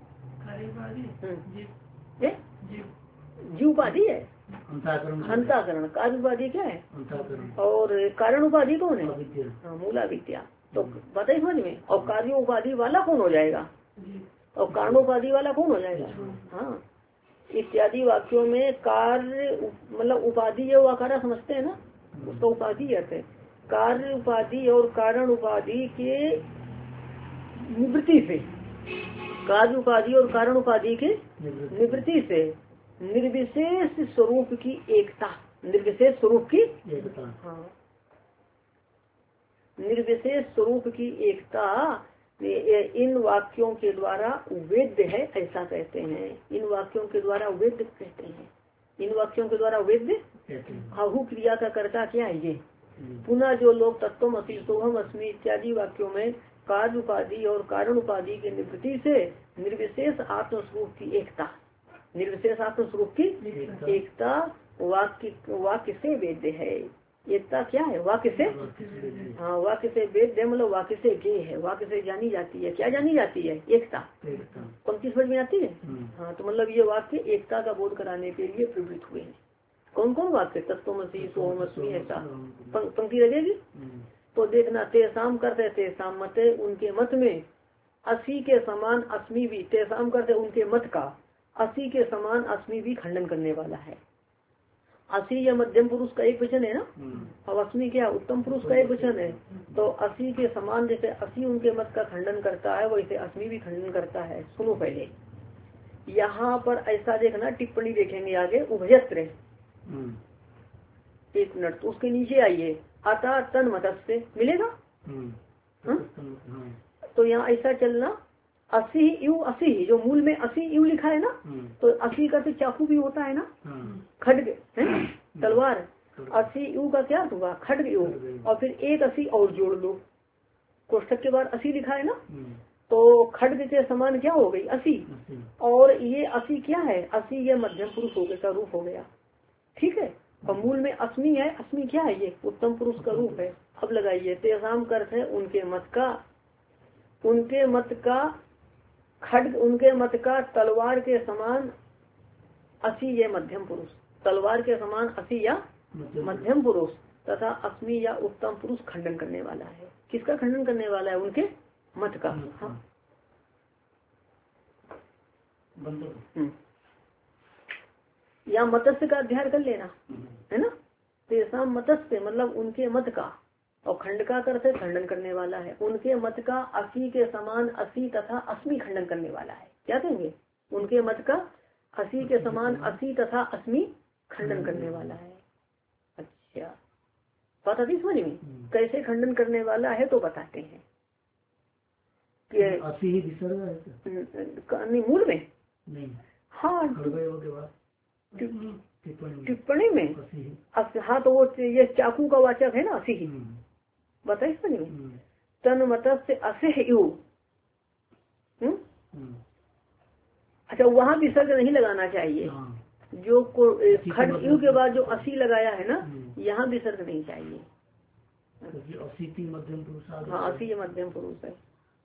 जीव उपाधि है, अंतःकरण। कार्य उपाधि क्या है? और कारण उपाधि कौन है? हाँ, मूला विद्या। तो बताइए समझ में। और कार्य उपाधि वाला कौन हो जाएगा? और कारणोपाधि वाला कौन हो जाएगा? हाँ, इत्यादि वाक्यों में कार्य मतलब उपाधि और आकारा समझते हैं ना, उसका उपाधि अर्थ है। कार्य उपाधि और कारण उपाधि के निवृत्ति से, कार्य उपाधि और कारण उपाधि के निवृत्ति से निर्विशेष स्वरूप की एकता, निर्विशेष स्वरूप की एकता। हाँ, निर्विशेष स्वरूप की एकता इन वाक्यों के द्वारा वेद्य है, ऐसा कहते हैं। इन वाक्यों के द्वारा वेद्य कहते हैं। इन वाक्यों के द्वारा वेद्य आहु क्रिया का कर्ता क्या है? ये पुनः जो लोग तत्वमसि सोहमअस्मि इत्यादि वाक्यों में कार्य उपाधि और कारण उपाधि की निवृत्ति से निर्विशेष आत्मस्वरूप की एकता, निर्विशेष आत्मस्वरूप की एकता वाक्य से वेद्य है। एकता क्या है? वाक्य से। हाँ, वाक्य से वेद्य मतलब वाक्य से ज्ञेय है, वाक्य से जानी जाती है। क्या जानी जाती है? एकता। पंक्ति समझ में आती है? हाँ, तो मतलब ये वाक्य एकता का बोध कराने के लिए प्रवृत्त हुए हैं। कौन कौन वाक्य? तत्वमसि सोहमअस्मि, ऐसा पंक्ति लगेगी। तो देखना, तेसाम करते तेसाम मते, उनके मत में, असी के समान अस्मि भी, तेसाम करते उनके मत का, असी के समान अस्मी भी खंडन करने वाला है। असी या मध्यम पुरुष का एक वचन है ना, अब अस्मी क्या उत्तम पुरुष का एक वचन है। तो असी के समान जैसे असी उनके मत का खंडन करता है वैसे अस्मी भी खंडन करता है। सुनो पहले यहाँ पर ऐसा देखना, टिप्पणी देखेंगे आगे उभयत्र। एक मिनट, तो उसके नीचे आइए, अतः तन मतस्य मिलेगा। तो यहाँ ऐसा चलना, असी यू असी, जो मूल में असी यू लिखा है ना, तो असी का तो चाकू भी होता है ना, खड्ग है तलवार। असी यू का क्या हुआ, खड्ग यू, और फिर एक असी और जोड़ लो, कोष्ठक के बाद असी लिखा है ना, तो खड्ग के समान क्या हो गई असी, और ये असी क्या है, असी ये मध्यम पुरुष हो गया का रूप हो गया। ठीक है, और मूल में अस्मी है, अस्मी क्या है ये उत्तम पुरुष का रूप है। अब लगाइए, तेसाम का अर्थ है उनके मत का, उनके मत का खड्ग, उनके मत का तलवार के समान असी ये मध्यम पुरुष, तलवार के समान असी या मध्यम पुरुष तथा अस्मी या उत्तम पुरुष खंडन करने वाला है। किसका खंडन करने वाला है, उनके मत का। हाँ या मत्स्य का अध्ययन कर लेना है ना, तेसाम मत्स्य मतलब उनके मत का, और खंड का अर्थ है खंडन करने वाला है। उनके मत का असी के समान असी तथा अस्मी खंडन करने वाला है। क्या कहेंगे, उनके मत का असी के समान असी तथा अस्मी खंडन करने वाला है। अच्छा, पता थी समझ में कैसे खंडन करने वाला है, तो बताते हैं कि असी ही विसर्ग है नहीं मूल में नहीं, हाँ टिप्पणी टिप्पणी में हाँ, तो वो ये चाकू का वाचक है ना असी ही, बताइए समझ में। तन मतस्य असे यू, अच्छा वहाँ विसर्ग नहीं लगाना चाहिए, जो खड यू के बाद जो असी लगाया है ना, यहाँ विसर्ग नहीं चाहिए। असी मध्यम पुरुष, हाँ असी ये मध्यम पुरुष है।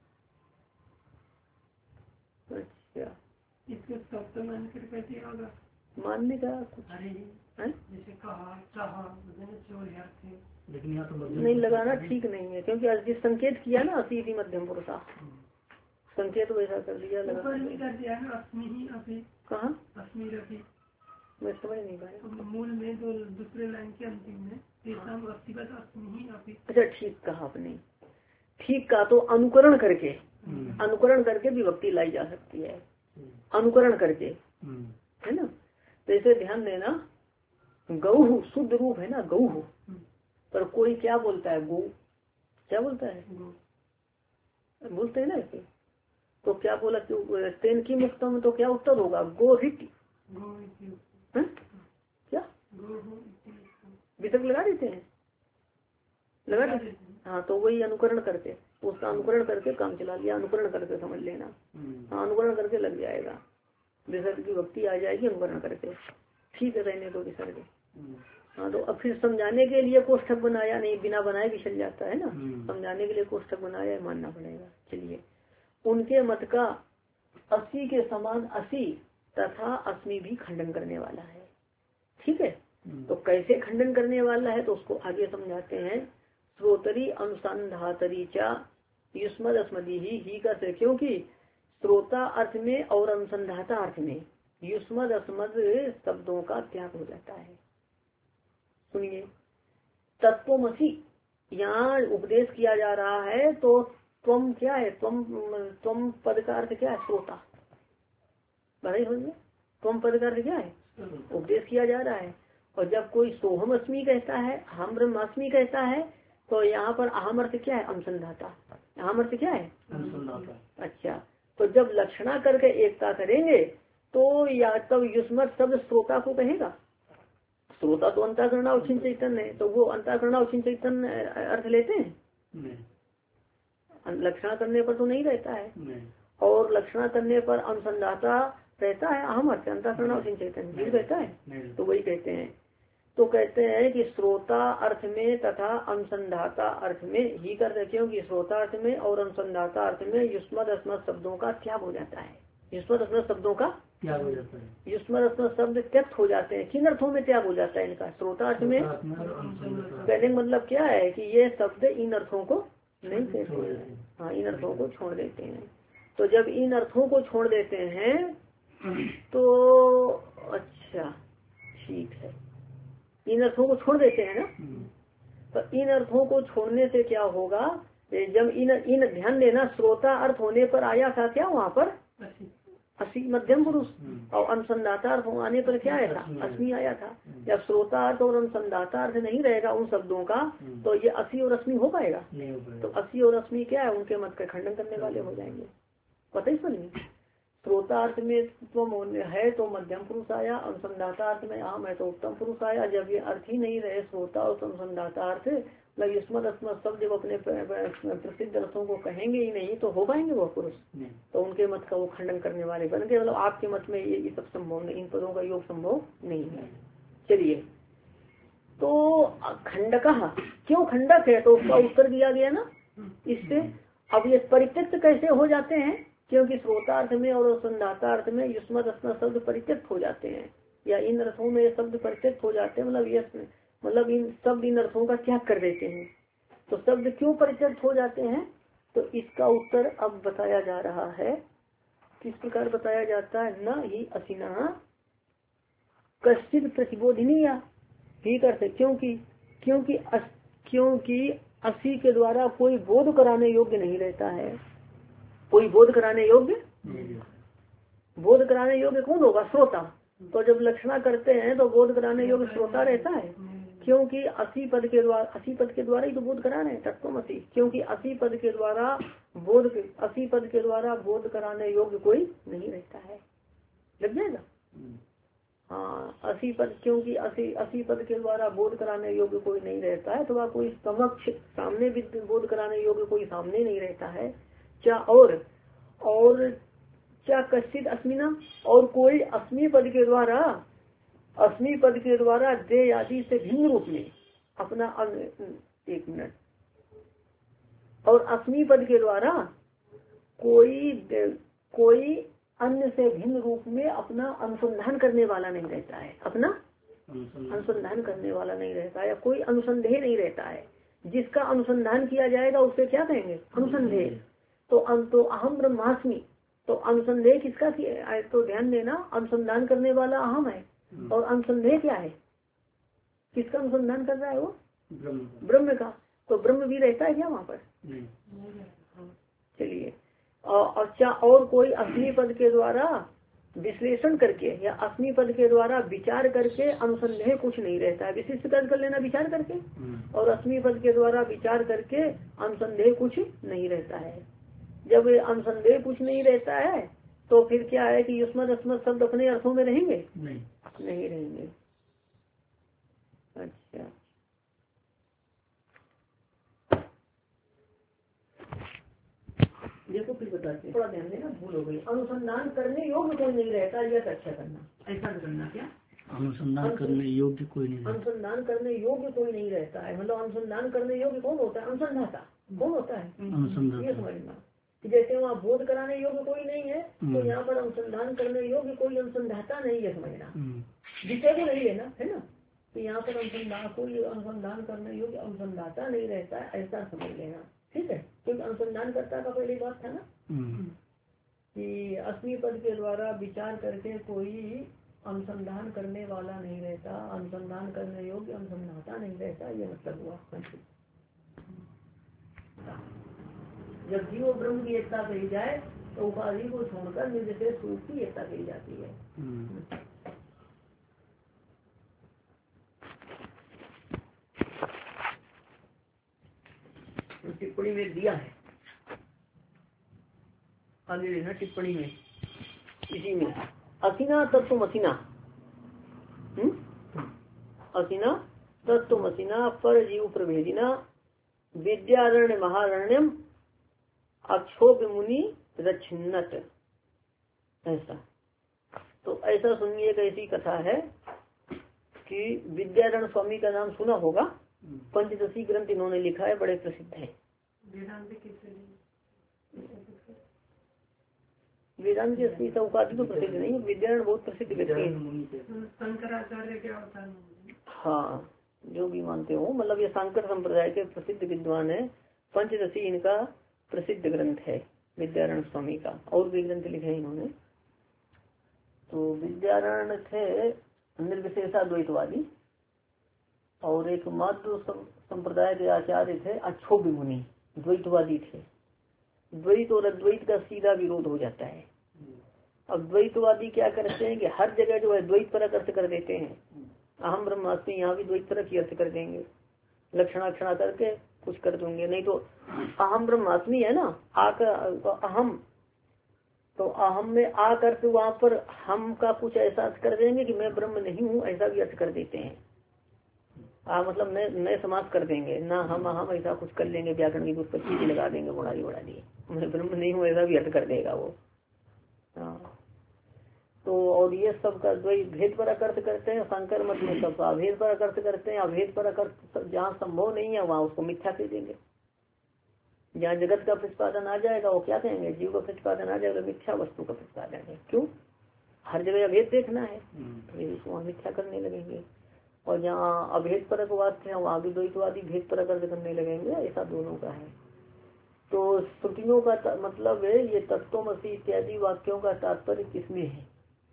अच्छा, इसको सप्तम मानकर कैसे होगा, मानने का कुछ जैसे कहा लेकिन यहाँ तो नहीं लगाना ठीक नहीं है, क्योंकि जिस संकेत किया ना असी मध्यम पुरुषा, संकेत वैसा कर दिया, लगा कर दिया ना अस्मी ही अभी, कहाँ अस्मी रखी, मैं समझ नहीं पाया। मूल में जो दूसरे लाइन के अंतिम में अस्मी ही अभी। अच्छा ठीक कहा आपने, ठीक कहा। तो अनुकरण करके, अनुकरण करके विभक्ति लाई जा सकती है, अनुकरण करके है ना। तो इसे ध्यान देना, गौ शुद्ध रूप है ना गौ, पर कोई क्या बोलता है, गौ क्या बोलता है, बोलते हैं ना इसे, तो क्या बोला तेन की मुक्तम, तो क्या उत्तर होगा, गो रिट, क्या वितर्क लगा देते हैं, लगा देते हैं। हाँ तो वही अनुकरण करके, उसका अनुकरण करके काम चला लिया, अनुकरण करके समझ लेना। हाँ अनुकरण करके लग जाएगा, विसर्ग की भक्ति आ जाएगी अनुकरण करके, ठीक है रहने दो विसर्ग। हाँ तो अब फिर समझाने के लिए कोष्ठक बनाया, नहीं बिना बनाए भी चल जाता है ना, समझाने के लिए कोष्ठक बनाया है, मानना पड़ेगा। चलिए, उनके मत का असी के समान असी तथा अस्मी भी खंडन करने वाला है। ठीक है, तो कैसे खंडन करने वाला है तो उसको आगे समझाते हैं। श्रोतरी अनुसंधातरी चा युष्मद अस्मदी ही का से, क्योंकि श्रोता अर्थ में और अनुसंधाता अर्थ में युष्मद अस्मद शब्दों का त्याग हो जाता है। सुनिए, तत्वमसि यहाँ उपदेश किया जा रहा है, तो त्वम क्या है, त्वम पद का अर्थ क्या है, श्रोता, बताइए समझिए, त्वम पद का अर्थ क्या है, उपदेश किया जा रहा है। और जब कोई सोहम अस्मी कहता है, अहम ब्रह्मास्मि कहता है, तो यहाँ पर अहम अर्थ क्या है, अनुसंधाता, अहम अर्थ क्या है अनुसंधाता। अच्छा, तो जब लक्षणा करके एकता करेंगे तो या तब युष्मत शब्द श्रोता को कहेगा, श्रोता तो अंतःकरणावच्छिन्न चैतन्य है, तो वो अंतःकरणावच्छिन्न चैतन्य अर्थ लेते हैं, लक्षणा करने पर तो नहीं रहता है, और लक्षणा करने पर अनुसंधाता रहता है, अहम अर्थ अंतःकरणावच्छिन्न चैतन्य जीव रहता है, तो वही कहते हैं। तो कहते हैं कि श्रोता अर्थ में तथा अनुसंधाता अर्थ में ही करते, क्योंकि श्रोता अर्थ में और अनुसंधाता अर्थ में युष्मद अस्मद शब्दों का त्याग हो जाता है, युष्मद अस्मद शब्दों का त्याग हो जाता है, युष्मद अस्मद शब्द त्यक्त हो जाते हैं। किन अर्थों में त्याग हो जाता है इनका, श्रोता अर्थ में, कहने का मतलब क्या है कि ये शब्द इन अर्थों को नहीं कहते हैं, हाँ इन अर्थों को छोड़ देते हैं। तो जब इन अर्थों को छोड़ देते हैं तो अच्छा ठीक है, इन अर्थों को छोड़ देते हैं ना। तो इन अर्थों को छोड़ने से क्या होगा, जब इन ध्यान देना, श्रोता अर्थ होने पर आया था क्या वहाँ पर असी मध्यम पुरुष, और अनुसंधाता अर्थ आने पर क्या आया था अस्मि आया था। जब श्रोता अर्थ और अनुसंधाता अर्थ नहीं रहेगा उन शब्दों का, तो ये असी और अस्मि हो पाएगा। तो असी और अस्मि क्या है, उनके मत का खंडन करने वाले हो जाएंगे। पता ही समझ, श्रोता अर्थ में तुम है तो मध्यम पुरुष आया, अनुसंधाता अर्थ में आम है तो उत्तम पुरुष आया। जब ये अर्थ ही नहीं रहे श्रोता और अनुसंधाता अर्थ, मतलब युष्मत अस्मत सब जब अपने प्रसिद्ध अर्थों को कहेंगे ही नहीं तो हो पाएंगे वो पुरुष, तो उनके मत का वो खंडन करने वाले बन गए। मतलब आपके मत में ये सब संभव नहीं, इन पदों का योग संभव नहीं है। चलिए, तो खंडक क्यों खंडक है, तो उसका उत्तर दिया गया ना इससे। अब ये परित्यक्त कैसे हो जाते हैं, क्योंकि श्रोतार्थ में और अनुसंधातार्थ में युष्मत अस्मत शब्द परित्यक्त हो जाते हैं, या इन अर्थों में ये शब्द परित्यक्त हो जाते हैं। मतलब इन अर्थों का त्याग कर देते हैं। तो शब्द क्यों परित्यक्त हो जाते हैं, तो इसका उत्तर अब बताया जा रहा है। किस प्रकार बताया जाता है, न ही असिना कश्चित प्रतिबोधिनी, या ठीक है, क्योंकि असी के द्वारा कोई बोध कराने योग्य नहीं रहता है। कोई बोध कराने योग्य, बोध कराने योग्य कौन होगा, श्रोता। तो जब लक्षणा करते हैं तो बोध कराने योग्य श्रोता रहता है, क्योंकि असी पद के द्वारा ही तो बोध करा रहे हैं तत्वमसी। क्योंकि असी पद के द्वारा बोध कराने योग्य कोई नहीं रहता है। लग जाएगा, हाँ, असी पद, क्योंकि असी पद के द्वारा बोध कराने योग्य कोई नहीं रहता है, तो कोई समक्ष सामने भी बोध कराने योग्य कोई सामने नहीं रहता है। क्या और क्या कश्चित अस्मिना, और कोई अस्मि पद के द्वारा दे आदि से भिन्न रूप में अपना, एक मिनट, और अस्मि पद के द्वारा कोई अन्य से भिन्न रूप में अपना अनुसंधान करने वाला नहीं रहता है, अपना अनुसंधान करने वाला नहीं रहता है, या कोई अनुसंदेह नहीं रहता है। जिसका अनुसंधान किया जाएगा उससे क्या कहेंगे, अनुसंदेह। तो अहम ब्रह्मास्मि, तो अनुसंदेह किसका, तो ध्यान देना, अनुसंधान करने वाला अहम है, और अनुसंदेह क्या है, किसका अनुसंधान कर रहा है वो, ब्रह्म का। तो ब्रह्म भी रहता है क्या वहाँ पर, चलिए। और कोई अस्मि पद के द्वारा विश्लेषण करके या अस्मि पद के द्वारा विचार करके अनुसंदेह कुछ नहीं रहता है। विशिष्ट कर लेना विचार करके, और अस्मि पद के द्वारा विचार करके अनुसंदेह कुछ नहीं रहता है। जब अनुसंदेह कुछ नहीं रहता है तो फिर क्या है कि युष्मत अस्मत शब्द अपने अर्थों में रहेंगे, नहीं रहेंगे। अच्छा, देखो फिर बताते, थोड़ा ध्यान देना, भूल हो गई। अनुसंधान करने योग्य कोई नहीं रहता, यह अच्छा करना, ऐसा करना। क्या अनुसंधान करने योग्य कोई नहीं, अनुसंधान करने योग्य कोई नहीं रहता है। मतलब अनुसंधान करने योग्य कौन होता है, अनुसंधाता कौन होता है, ये समझना। जैसे वहाँ बोध कराने योग्य कोई नहीं है, तो यहाँ पर अनुसंधान करने योग्य कोई अनुसंधाता नहीं है, समझना। विषय को नहीं लेना है ना, तो यहाँ पर कोई अनुसंधान करने योग्य अनुसंधाता नहीं रहता है, ऐसा समझ लेना, ठीक है। क्योंकि अनुसंधानकर्ता का पहले बात था ना कि अस्मि पद के द्वारा विचार करके कोई अनुसंधान करने वाला नहीं रहता, अनुसंधान करने योग्य अनुसंधाता नहीं रहता, ये मतलब हुआ। जब जीव ब्रह्म की एकता कही जाए तो उपाधि को छोड़कर निर्विशेष रूप की एकता कही जाती है। टिप्पणी में दिया है, आगे लेना टिप्पणी में, इसी में असिना तत्वमसिना, असिना तत्वमसिना पर जीव प्रभेदिना विद्यारण्य महारण्यम अक्षोभ मुनि रक्षिन्नत, ऐसा। तो ऐसा सुनिए, एक ऐसी कथा है कि विद्यारण स्वामी का नाम सुना होगा, पंचदशी ग्रंथ इन्होंने लिखा है, बड़े प्रसिद्ध है। वेदांत की असली उपाधि तो प्रसिद्ध नहीं, विद्यारण बहुत प्रसिद्ध व्यक्ति है। शंकराचार्य क्या होता है, हाँ, जो भी मानते हो, मतलब ये शंकर संप्रदाय के प्रसिद्ध विद्वान है। पंचदशी इनका प्रसिद्ध ग्रंथ है विद्यारण स्वामी का, और भी ग्रंथ लिखे इन्होंने। तो विद्यारण थे निर्विशेषा द्वैतवादी, और एक माध्व संप्रदाय के आचार्य थे अक्षोभ्य मुनि, द्वैतवादी थे। द्वैत और अद्वैत का सीधा विरोध हो जाता है। अब द्वैतवादी क्या करते हैं कि हर जगह जो है द्वैत परक अर्थ कर देते हैं। अहम ब्रह्मास्मि, यहाँ भी द्वैत परक ही अर्थ कर देंगे, लक्षणाक्षणा करके कुछ कर देंगे। नहीं तो अहम ब्रह्मास्मि है ना, अहम, तो अहम में आ करके वहाँ पर हम का कुछ ऐसा अर्थ कर देंगे कि मैं ब्रह्म नहीं हूँ, ऐसा भी अर्थ कर देते हैं। मतलब नए समाज कर देंगे ना, हम ऐसा कुछ कर लेंगे, व्याकरण की कुछ चीजें लगा देंगे, बढ़ा दी मैं ब्रह्म नहीं हूँ, ऐसा भी अर्थ कर देगा वो। हाँ, तो और ये सब का भेद पर अर्थ करते हैं। शंकर मत में सब अभेद पर अर्थ करते हैं। अभेद पर अर्थ जहाँ संभव नहीं है वहाँ उसको मिथ्या कह देंगे। जहाँ जगत का प्रतिपादन आ जाएगा वो क्या कहेंगे, जीव का प्रतिपादन आ जाएगा, मिथ्या वस्तु का प्रतिपादन है। क्यों, हर जगह अभेद देखना है, तो वहाँ मिथ्या करने लगेंगे। और जहाँ अभेद परक वाक्य है वहाँ भी द्वैतवादी भेद परक अर्थ करने लगेंगे। ऐसा दोनों का है। तो श्रुतियों का मतलब है ये तत्वमसि इत्यादि वाक्यों का तात्पर्य किसमें है,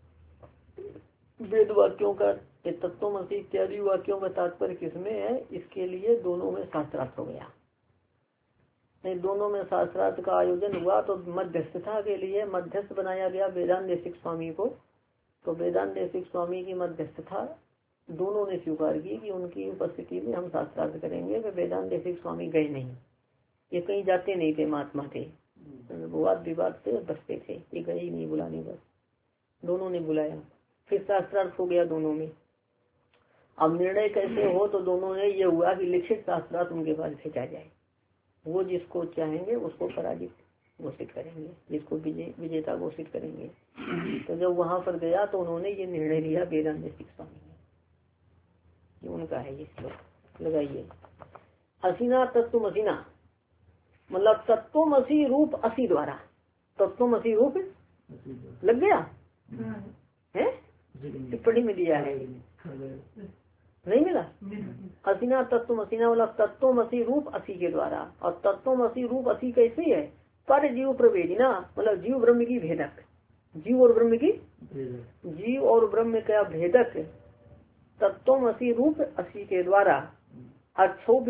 वेद वाक्यों का तत्वमसि इत्यादि वाक्यों का तात्पर्य किसमें है, इसके लिए दोनों में शास्त्रार्थ हो गया। दोनों में शास्त्रार्थ का आयोजन हुआ तो मध्यस्थता के लिए मध्यस्थ बनाया गया वेदांत देशिक स्वामी को। तो वेदांत देशिक स्वामी की मध्यस्थता दोनों ने स्वीकार की कि उनकी उपस्थिति में हम शास्त्रार्थ करेंगे। वे वेदांत देशिक स्वामी गए नहीं, ये कहीं जाते नहीं थे, महात्मा थे, वाद विवाद से बचते थे, ये गए ही नहीं बुलाने, बस दोनों ने बुलाया, फिर शास्त्रार्थ हो गया दोनों में। अब निर्णय कैसे हो, तो दोनों ने ये हुआ कि लिखित शास्त्रार्थ उनके पास भेजा जाए, वो जिसको चाहेंगे उसको पराजित घोषित करेंगे, जिसको विजेता घोषित करेंगे। तो जब वहां पर गया तो उन्होंने ये निर्णय लिया वेदांत देशिक स्वामी ने, ये उनका है। ये श्लोक लगाइए, असीना तत्वमसीना, मतलब तत्वमसी रूप असी द्वारा, तत्वमसी रूप लग गया है, टिप्पणी में दिया है, नहीं मिला। असीना तत्वमसीना मतलब तत्वमसी रूप असी के द्वारा। और तत्वमसी रूप असी कैसे है, पर जीव प्रवेदिना, मतलब जीव ब्रह्म की भेदक, जीव और ब्रह्म की, जीव और ब्रह्म का भेदक तत्वमसी रूप असी के द्वारा अक्षोभ्य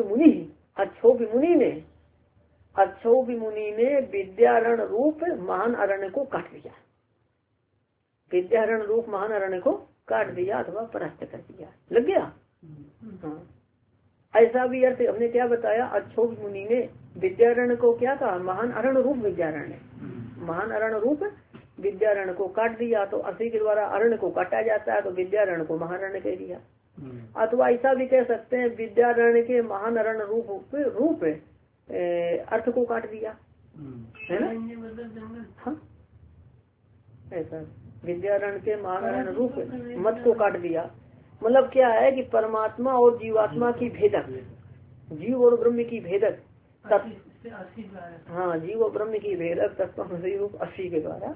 मुनि ने विद्यारण रूप महान अरण्य को काट दिया, विद्यारण रूप महान अरण्य को काट दिया अथवा परास्त कर दिया, लग गया। हाँ, ऐसा भी अर्थ हमने क्या बताया, अक्षोभ्य मुनि ने विद्यारण को क्या कहा, महान अरण्य रूप विद्यारण्य, महान अरण्य रूप विद्यारण को काट दिया। तो असी के द्वारा अरण्य को काटा जाता है, तो विद्यारण को महारण्य कह दिया। अथवा ऐसा भी कह सकते हैं विद्यारण्य के महान अरण्य रूप अर्थ को काट दिया, है ना। हाँ, ऐसा विद्यारण के महान अरण्य रूप मत को काट दिया। मतलब क्या है कि परमात्मा और जीवात्मा की भेदक, जीव और ब्रह्म की भेदक, हाँ, जीव और ब्रह्म की भेदक तत्वमसि रूप असी के द्वारा,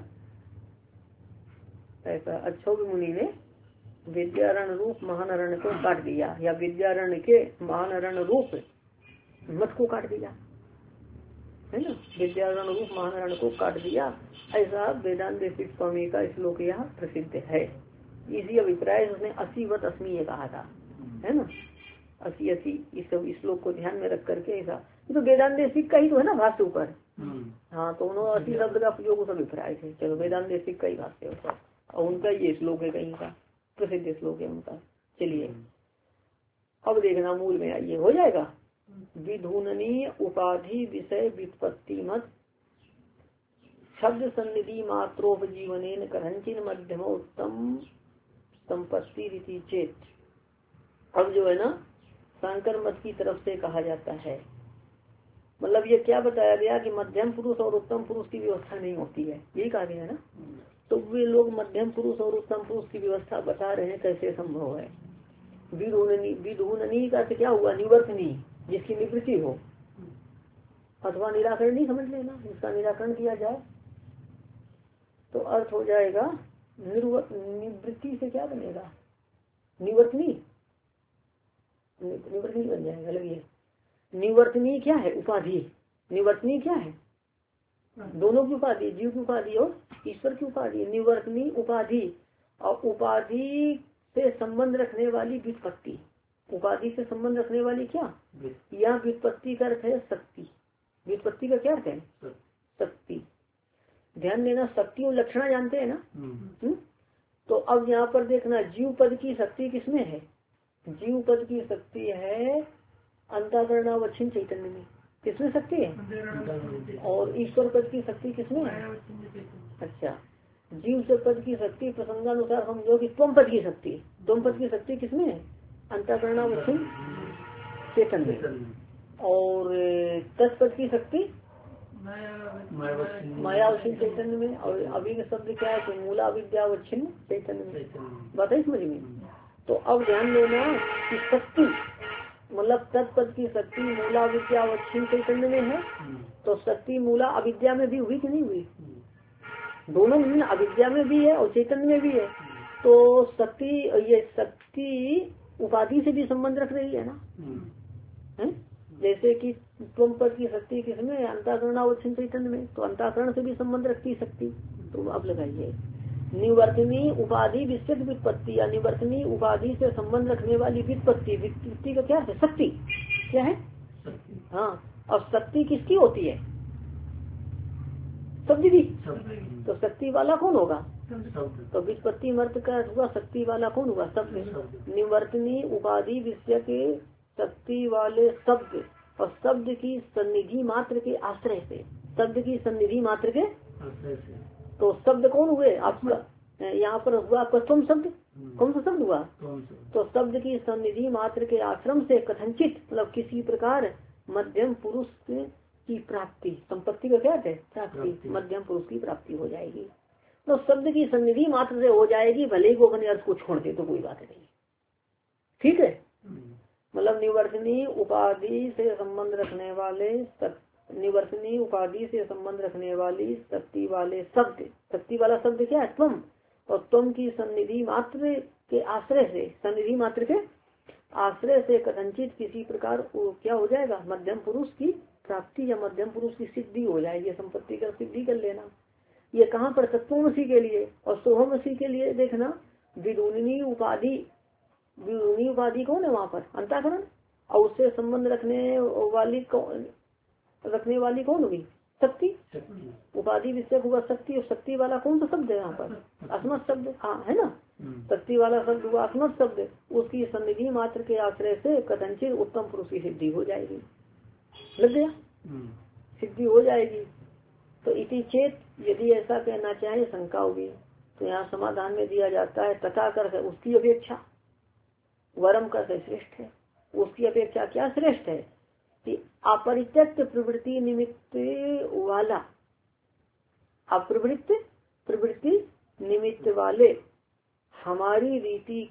ऐसा अक्षोभ्य मुनि ने विद्यारण रूप महान अरण्य को काट दिया, या विद्यारण के महान अरण्य रूप मत को काट दिया, है ना, विद्यारण रूप महान अरण्य को काट दिया। ऐसा वेदांत देशिक स्वामी का श्लोक यहाँ प्रसिद्ध है। इसी अभिप्राय से उसने असीवत अस्मी ये कहा था, है ना, असी इस श्लोक को ध्यान में रख करके ऐसा, तो वेदांत देशिक का ही तो है ना भाष्य ऊपर। हाँ, तो उन्होंने असी शब्द का प्रयोग उस अभिप्राय से, चलो वेदांत देशिक का ही भाष्य ऊपर, और उनका ये श्लोक है कहीं का प्रसिद्ध श्लोक है उनका। चलिए अब देखना मूल में आइए, हो जाएगा। विधूननीय उपाधि विषय व्युत्पत्ति मत शब्द सन्निधि मात्रोपजीवनेन करंचिन मध्यम उत्तम संपत्ति रीति चेत। अब जो है ना शंकर मत की तरफ से कहा जाता है, मतलब ये क्या बताया गया कि मध्यम पुरुष और उत्तम पुरुष की व्यवस्था नहीं होती है, यही कहा गया है ना। तो वे लोग मध्यम पुरुष और उत्तम पुरुष की व्यवस्था बता रहे हैं, कैसे संभव है। विधूननी का अर्थ क्या हुआ, निवर्तनी, जिसकी निवृत्ति हो, अथवा निराकरण नहीं समझ लेना, जिसका निराकरण किया जाए तो अर्थ हो जाएगा निवृत्ति से क्या बनेगा, निवर्तनी, निवर्तनी बन जाएगा। लगिए, निवर्तनी क्या है, उपाधि, निवर्तनी क्या है, दोनों की उपाधि, जीव की उपाधि और ईश्वर की उपाधि, निवर्तनी उपाधि। और उपाधि से संबंध रखने वाली व्युत्पत्ति, उपाधि से संबंध रखने वाली क्या, यहाँ व्युत्पत्ति का अर्थ है शक्ति। व्युत्पत्ति का क्या अर्थ है, शक्ति। ध्यान देना, शक्ति और लक्षणा जानते हैं ना। तो अब यहाँ पर देखना, जीव पद की शक्ति किसमें है, जीव पद की शक्ति है अंतःकरणावच्छिन्न चैतन्य में। किसमें शक्ति है, और ईश्वर पद की शक्ति किसमें है। अच्छा, जीव से पद की शक्ति प्रसंगानुसार समझो कि त्वम पद की शक्ति, त्वम पद की शक्ति किसमें है, अंतःकरणावच्छिन्न चेतन में। और तत् पद की शक्ति मायावच्छिन्न चैतन्य में। और अभी का शब्द क्या है, तो मूला विद्यावच्छिन्न चैतन्य में। बात है समझ में। तो अब ध्यान देना कि शक्ति मतलब तत्पद की शक्ति मूला विद्यावच्छिन्न चैतन्य में है, तो शक्ति मूला अविद्या में भी हुई कि नहीं हुई, दोनों में, अविद्या में भी है और चैतन्य में भी है। तो शक्ति, ये शक्ति उपाधि से भी संबंध रख रही है ना, है? जैसे कि त्वम पद की शक्ति किसमें, अंतःकरणावच्छिन्न चैतन्य में, तो अंतःकरण से भी संबंध रखती शक्ति। तो अब लगाइए, निवर्तनी उपाधि विस्तृत व्युत्पत्ति, या निवर्तनी उपाधि से संबंध रखने वाली व्युत्पत्ति। व्युत्पत्ति का क्या है, शक्ति। क्या है, हाँ। और शक्ति किसकी होती है, शब्द की। तो शक्ति वाला कौन होगा, तो व्युत्पत्ति मर्द का हुआ, शक्ति वाला कौन हुआ, शब्द। निवर्तनी उपाधि विषय के शक्ति वाले शब्द, और शब्द की सन्निधि मात्र के आश्रय से, शब्द की सन्निधि मात्र के आश्रय से। तो शब्द कौन हुए आपका, यहाँ पर हुआ आपका त्वम शब्द। कौन सा शब्द हुआ, तो शब्द की सन्निधि मात्र के आश्रम से कथनचित मतलब किसी प्रकार मध्यम पुरुष की प्राप्ति, संपत्ति का क्या है, प्राप्ति, मध्यम पुरुष की प्राप्ति हो जाएगी। तो शब्द की सन्निधि मात्र से हो जाएगी, भले ही वो अपने अर्थ को छोड़ दे तो कोई बात नहीं। ठीक है, मतलब निवर्तनी उपाधि से संबंध रखने वाले, निवर्तनी उपाधि से संबंध रखने वाली शक्ति वाले शब्द, शक्ति वाला शब्द क्या है, त्वम। और त्वम की सन्निधि मात्र के आश्रय से, सन्निधि मात्र के आश्रय से कथनचित किसी प्रकार क्या हो जाएगा, मध्यम पुरुष की प्राप्ति या मध्यम पुरुष की सिद्धि हो जाएगी। संपत्ति का सिद्धि कर लेना। ये कहाँ पर, तत्वमसी के लिए। और सोहमसी के लिए देखना, विदुनी उपाधि, विदुनी उपाधि कौन है वहाँ पर, अंतःकरण। और उससे संबंध रखने वाली कौन होगी, शक्ति। उपाधि विषय हुआ शक्ति, और शक्ति वाला कौन सा शब्द है यहाँ पर, अस्मत् शब्द, हाँ है ना। शक्ति वाला शब्द हुआ अस्मत् शब्द, उसकी सन्निधि मात्र के आश्रय से कथनचित उत्तम पुरुष की सिद्धि हो जाएगी। लग गया, सिद्धि हो जाएगी। तो इति चेत, यदि ऐसा कहना चाहे शंका होगी, तो यहाँ समाधान में दिया जाता है तथा कर उसकी अपेक्षा, वरम का श्रेष्ठ है, उसकी अपेक्षा क्या श्रेष्ठ है कि अपरित्यक्त प्रवृत्ति निमित्त वाला, अप्रवृत्त प्रवृत्ति निमित्त वाले हमारी रीति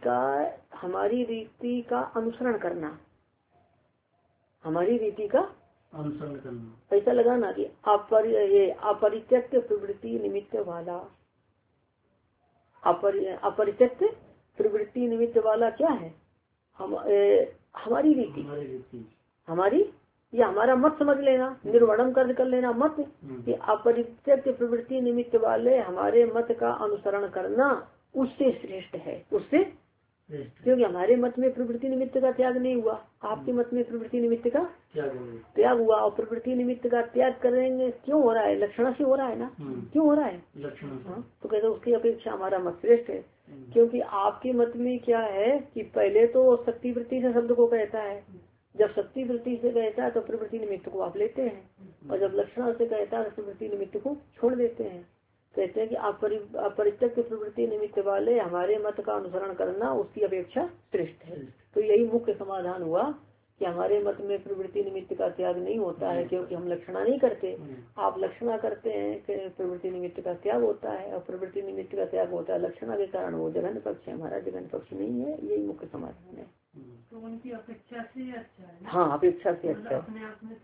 का अनुसरण करना, हमारी रीति का अनुसरण करना। ऐसा लगाना कि अपरित्यक्त प्रवृत्ति निमित्त वाला, अपरित्यक्त प्रवृत्ति निमित्त वाला क्या है, हमारी रीति, हमारी या हमारा मत समझ लेना, निर्वणम कर लेना मत, कि अपरित्यक्त प्रवृत्ति निमित्त वाले हमारे मत का अनुसरण करना उससे श्रेष्ठ है, उससे, क्योंकि हमारे मत में प्रवृत्ति निमित्त का त्याग नहीं हुआ, आपके मत में प्रवृत्ति निमित्त का त्याग हुआ। और प्रवृत्ति निमित्त का त्याग करेंगे, क्यों हो रहा है, लक्षणा से हो रहा है ना, क्यों हो रहा है, हाँ। तो कहते उसकी अपेक्षा हमारा मत श्रेष्ठ है, क्योंकि आपके मत में क्या है कि पहले तो शक्ति वृत्ति से शब्द को कहता है, जब शक्ति वृत्ति से कहता है तो प्रवृत्ति निमित्त को आप लेते हैं, और जब लक्षणा से कहता है तो प्रवृत्ति निमित्त को छोड़ देते हैं। कहते हैं कि अपरित्यक्त प्रवृत्ति निमित्त वाले हमारे मत का अनुसरण करना उसकी अपेक्षा श्रेष्ठ है। तो यही मुख्य समाधान हुआ कि हमारे मत में प्रवृत्ति निमित्त का त्याग नहीं होता है, क्योंकि हम लक्षणा नहीं करते, आप लक्षणा करते हैं कि प्रवृत्ति निमित्त का त्याग होता है, और प्रवृत्ति निमित्त का त्याग होता है लक्षणा के कारण, वो जगन पक्ष है, हमारा जगन पक्ष नहीं है। यही मुख्य समाधान है। तो उनकी अपेक्षा से अच्छा है। हाँ, अपेक्षा से अच्छा है, अपने आप में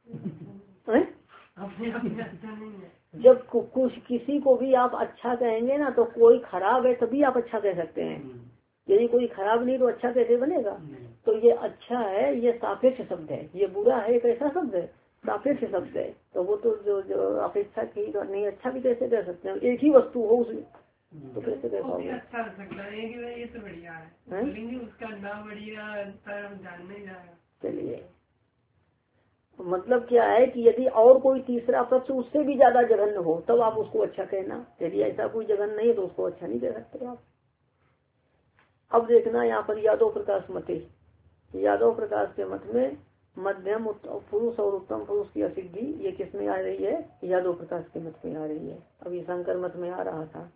तो अच्छा नहीं है। जब कुछ किसी को भी आप अच्छा कहेंगे ना, तो कोई खराब है तभी आप अच्छा कह सकते हैं, यदि कोई खराब नहीं तो अच्छा कैसे बनेगा। तो ये अच्छा है, ये सापेक्ष शब्द है, ये बुरा है, एक ऐसा शब्द है, सापेक्ष शब्द है। तो वो तो जो अपेक्षा की नहीं, अच्छा भी कैसे कह सकते हैं, एक ही वस्तु हो तो कैसे कह पाओगे? अच्छा लगता है कि ये तो बढ़िया है, बोलेंगे उसका ना बढ़िया जान नहीं जाएगा। चलिए, मतलब क्या है कि यदि और कोई तीसरा पक्ष उससे भी ज्यादा जघन्य हो तब आप उसको अच्छा कहना, यदि ऐसा कोई जघन्य नहीं है तो उसको अच्छा नहीं कह सकते आप। अब देखना यहाँ पर यादव प्रकाश मते, यादव प्रकाश के मत में मध्यम पुरुष और उत्तम पुरुष की असिद्धि ये किसमें आ रही है? यादव प्रकाश के मत में आ रही है। अभी शंकर मत में आ रहा था,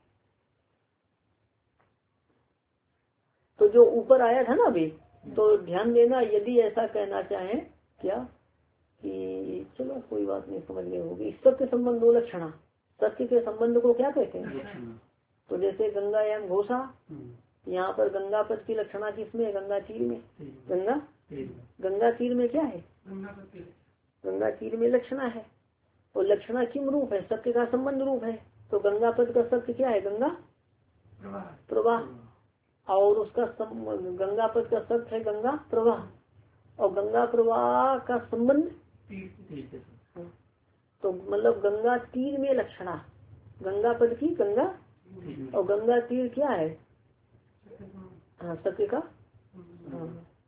तो जो ऊपर आया था ना अभी, तो ध्यान देना, यदि ऐसा कहना चाहे क्या कि चलो कोई बात नहीं, समझ गए होगी। सत्य संबंध दो लक्षणा, सत्य के संबंध को क्या कहते हैं? तो जैसे गंगा एवं घोषा, यहाँ पर गंगा पद की लक्षणा किसमें है? गंगा तीर में। गंगा तीर में क्या है? गंगा तीर में लक्षणा है। और लक्षणा किम रूप है? सत्य का संबंध रूप है। तो गंगा पद का सत्य क्या है? गंगा प्रवाह। और उसका गंगा पद का सत्य है गंगा प्रवाह, और गंगा प्रवाह का संबंध तो मतलब गंगा तीर में लक्षणा, गंगा पद की गंगा, और गंगा तीर क्या है? हाँ, सत्य का। हाँ,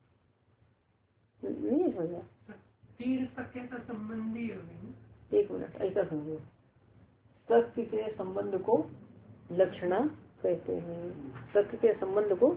नहीं समझा? तीर सत्य का संबंधी हो गई। एक मिनट, ऐसा समझो, सत्य के संबंध को लक्षणा कहते हैं। सत्य के संबंध को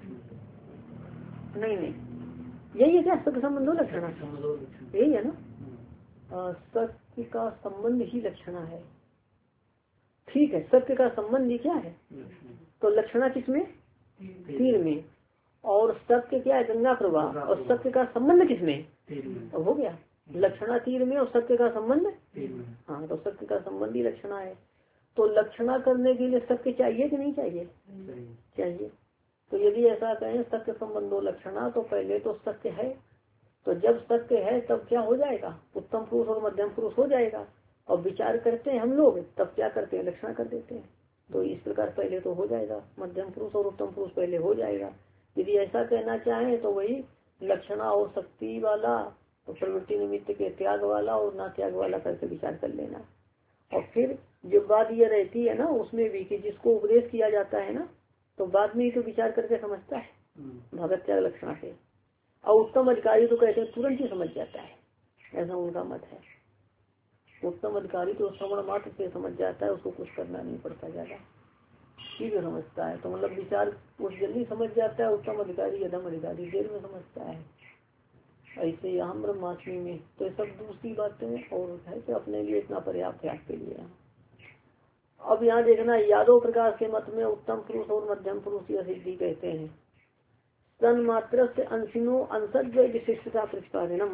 नहीं, यही है क्या? सत्य संबंध हो लक्षणा, यही है ना? सत्य का संबंध ही लक्षणा है। ठीक है, सत्य का संबंध ही क्या है? तो लक्षणा किसमें? तीर में। और सत्य क्या है? गंगा प्रवाह। और सत्य का संबंध किसमें? तो हो गया, लक्षणा तीर में और सत्य का संबंध। हाँ, तो सत्य का संबंध ही लक्षणा है। तो लक्षणा करने के लिए सत्य चाहिए कि नहीं चाहिए? चाहिए। तो यदि ऐसा कहें सत्य संबंधो लक्षणा, तो पहले तो सत्य है। तो जब सत्य है तब क्या हो जाएगा? उत्तम पुरुष और मध्यम पुरुष हो जाएगा। और विचार करते हैं हम लोग, तब क्या करते हैं? लक्षणा कर देते हैं। तो इस प्रकार पहले तो हो जाएगा, मध्यम पुरुष और उत्तम पुरुष पहले हो जाएगा। यदि ऐसा कहना चाहे तो वही लक्षणा और शक्ति वाला, तो प्रवृत्ति निमित्त के त्याग वाला और ना त्याग वाला करके विचार कर लेना। और फिर जो बात ये रहती है ना उसमें भी कि जिसको उपदेश किया जाता है ना, तो बाद में ही तो विचार करके समझता है भगत त्याग लक्षणा से। और उत्तम अधिकारी तो कहते हैं तुरंत ही समझ जाता है, ऐसा उनका मत है। उत्तम अधिकारी तो श्रवण मात्र से समझ जाता है, उसको कुछ करना नहीं पड़ता ज्यादा, ठीक है, समझता है। तो मतलब विचार उस जल्दी समझ जाता है उत्तम अधिकारी, अधम अधिकारी देर में समझता है। ऐसे यहाँ ब्रह्माष्टमी में तो ये सब दूसरी बातें और है कि अपने लिए इतना पर्याप्त है आपके लिए। अब यहाँ देखना, यादव प्रकाश के मत में उत्तम पुरुष और मध्यम पुरुष या सिद्धि कहते हैं। सन मात्र से अंशिनो अंशज विशिष्टता प्रतिपादनम।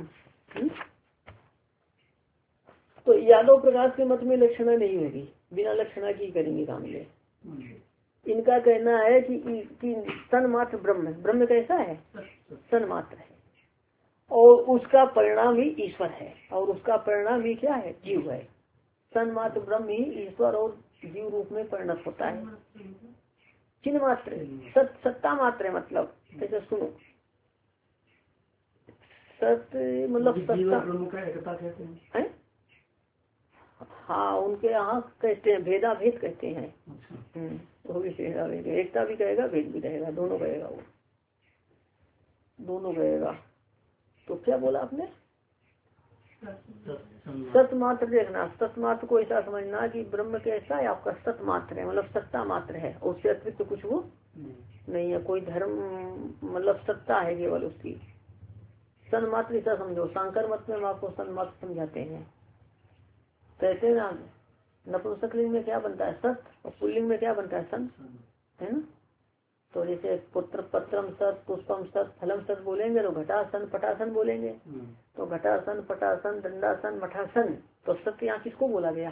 तो यादव प्रकाश के मत में लक्षणा नहीं होगी, बिना लक्षणा की करेंगे काम ले। इनका कहना है कि सन मात्र ब्रह्म, ब्रह्म कैसा है? सन मात्र है, और उसका परिणाम ही ईश्वर है, और उसका परिणाम ही क्या है? जीव है। सन मात्र ब्रह्म ही ईश्वर और जीव रूप में परिणत होता है। चिन्ह मात्र, सत्ता मात्र है। मतलब ऐसे सुनो, सत्य मतलब सत्ता। हाँ, उनके यहाँ कहते हैं भेदा भेद कहते हैं। तो भी भेदा भेद, एकता भी कहेगा भेद भी कहेगा, दोनों कहेगा, वो दोनों कहेगा। तो क्या बोला आपने? सत्य मात्र। देखना, सत्य मात्र को ऐसा समझना कि ब्रह्म कैसा है आपका? सत्य मात्र है, मतलब सत्ता मात्र है, उससे अतिरिक्त तो कुछ वो नहीं है। कोई धर्म मतलब सत्ता है केवल उसकी। सन मात्र ऐसा समझो। शंकर मत में हम आपको सन मात्र समझाते हैं। कहते हैं ना, नपुंसकलिंग में क्या बनता है? सत, और पुल्लिंग में क्या बनता है? सन, है ना? तो जैसे पुत्र पत्रम सत, पुष्पम सत, फलम सत बोलेंगे तो घटासन पटासन बोलेंगे। तो घटासन पटासन दंडासन मठासन, तो सत्य यहाँ किसको बोला गया?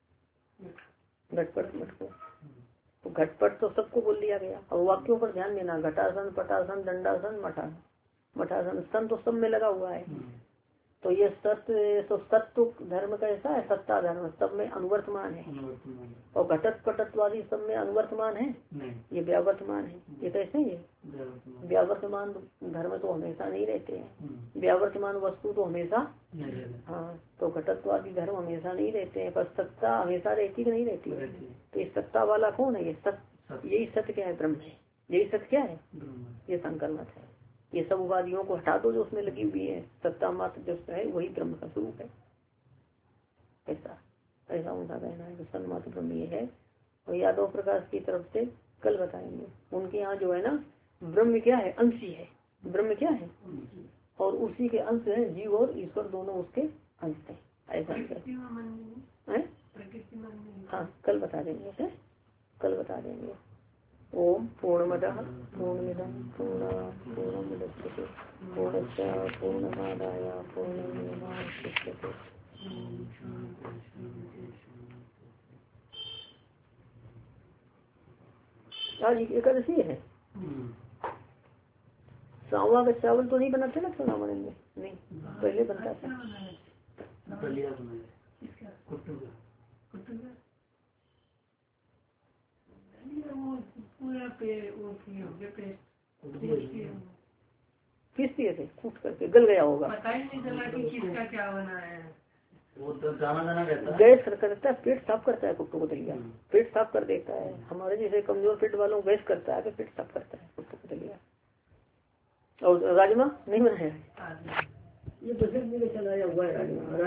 घटपट मठ को। तो घटपट तो सबको बोल दिया गया। और वाक्यों पर ध्यान देना, घटासन पटासन दंडासन मठासन, सन तो सब में लगा हुआ है। तो ये सत्य, तो सत्व धर्म कैसा है? सत्ता धर्म सब में अनुवर्तमान है, और घटत पटत्वादी सब में अनुवर्तमान है, ये व्यावर्तमान है। ये कैसे? ये व्यावर्तमान धर्म तो हमेशा नहीं रहते हैं, व्यावर्तमान वस्तु तो हमेशा, हाँ, तो घटत्वादी धर्म हमेशा नहीं रहते हैं, पर सत्ता हमेशा रहती कि नहीं रहती है? तो ये सत्ता वाला कौन है? ये सत्य, यही सत्य क्या है? ब्रह्म है। यही सत्य क्या है? ये शंकर मत है। ये सब उपाधियों को हटा दो जो उसमें लगी हुई है, सत्ता मात्र जो है वही ब्रह्म का स्वरूप है। ऐसा ऐसा उनका कहना है कि सन्मात्र ब्रह्म ये है। और यादव प्रकाश की तरफ से कल बताएंगे, उनके यहाँ जो है ना, ब्रह्म क्या है? अंशी है। ब्रह्म क्या है? और उसी के अंश है जीव और ईश्वर, दोनों उसके अंश है। ऐसा है। हाँ, कल बता देंगे, है? कल बता देंगे। ओम पूर्णमदः पूर्णमिदं पूर्णात् पूर्णमुदच्यते पूर्णस्य पूर्णमादाय पूर्णमेवावशिष्यते। आज एकादशी है। सावा का चावल तो नहीं बनाते ना रामायण में? नहीं, पहले बनता था। किस दिए थे? कूट करके गल गया होगा, पता ही नहीं चला कि किसका क्या बना है। वो तो जाना गैस करता है, पेट साफ करता है कुट्टू को दलिया, पेट साफ कर देता है। हमारे जैसे कमजोर पेट वालों गैस करता है, पेट साफ करता है कुट्टू को दलिया। और राजमा नहीं बनाया, ये बजट में चलाया हुआ है राजमा।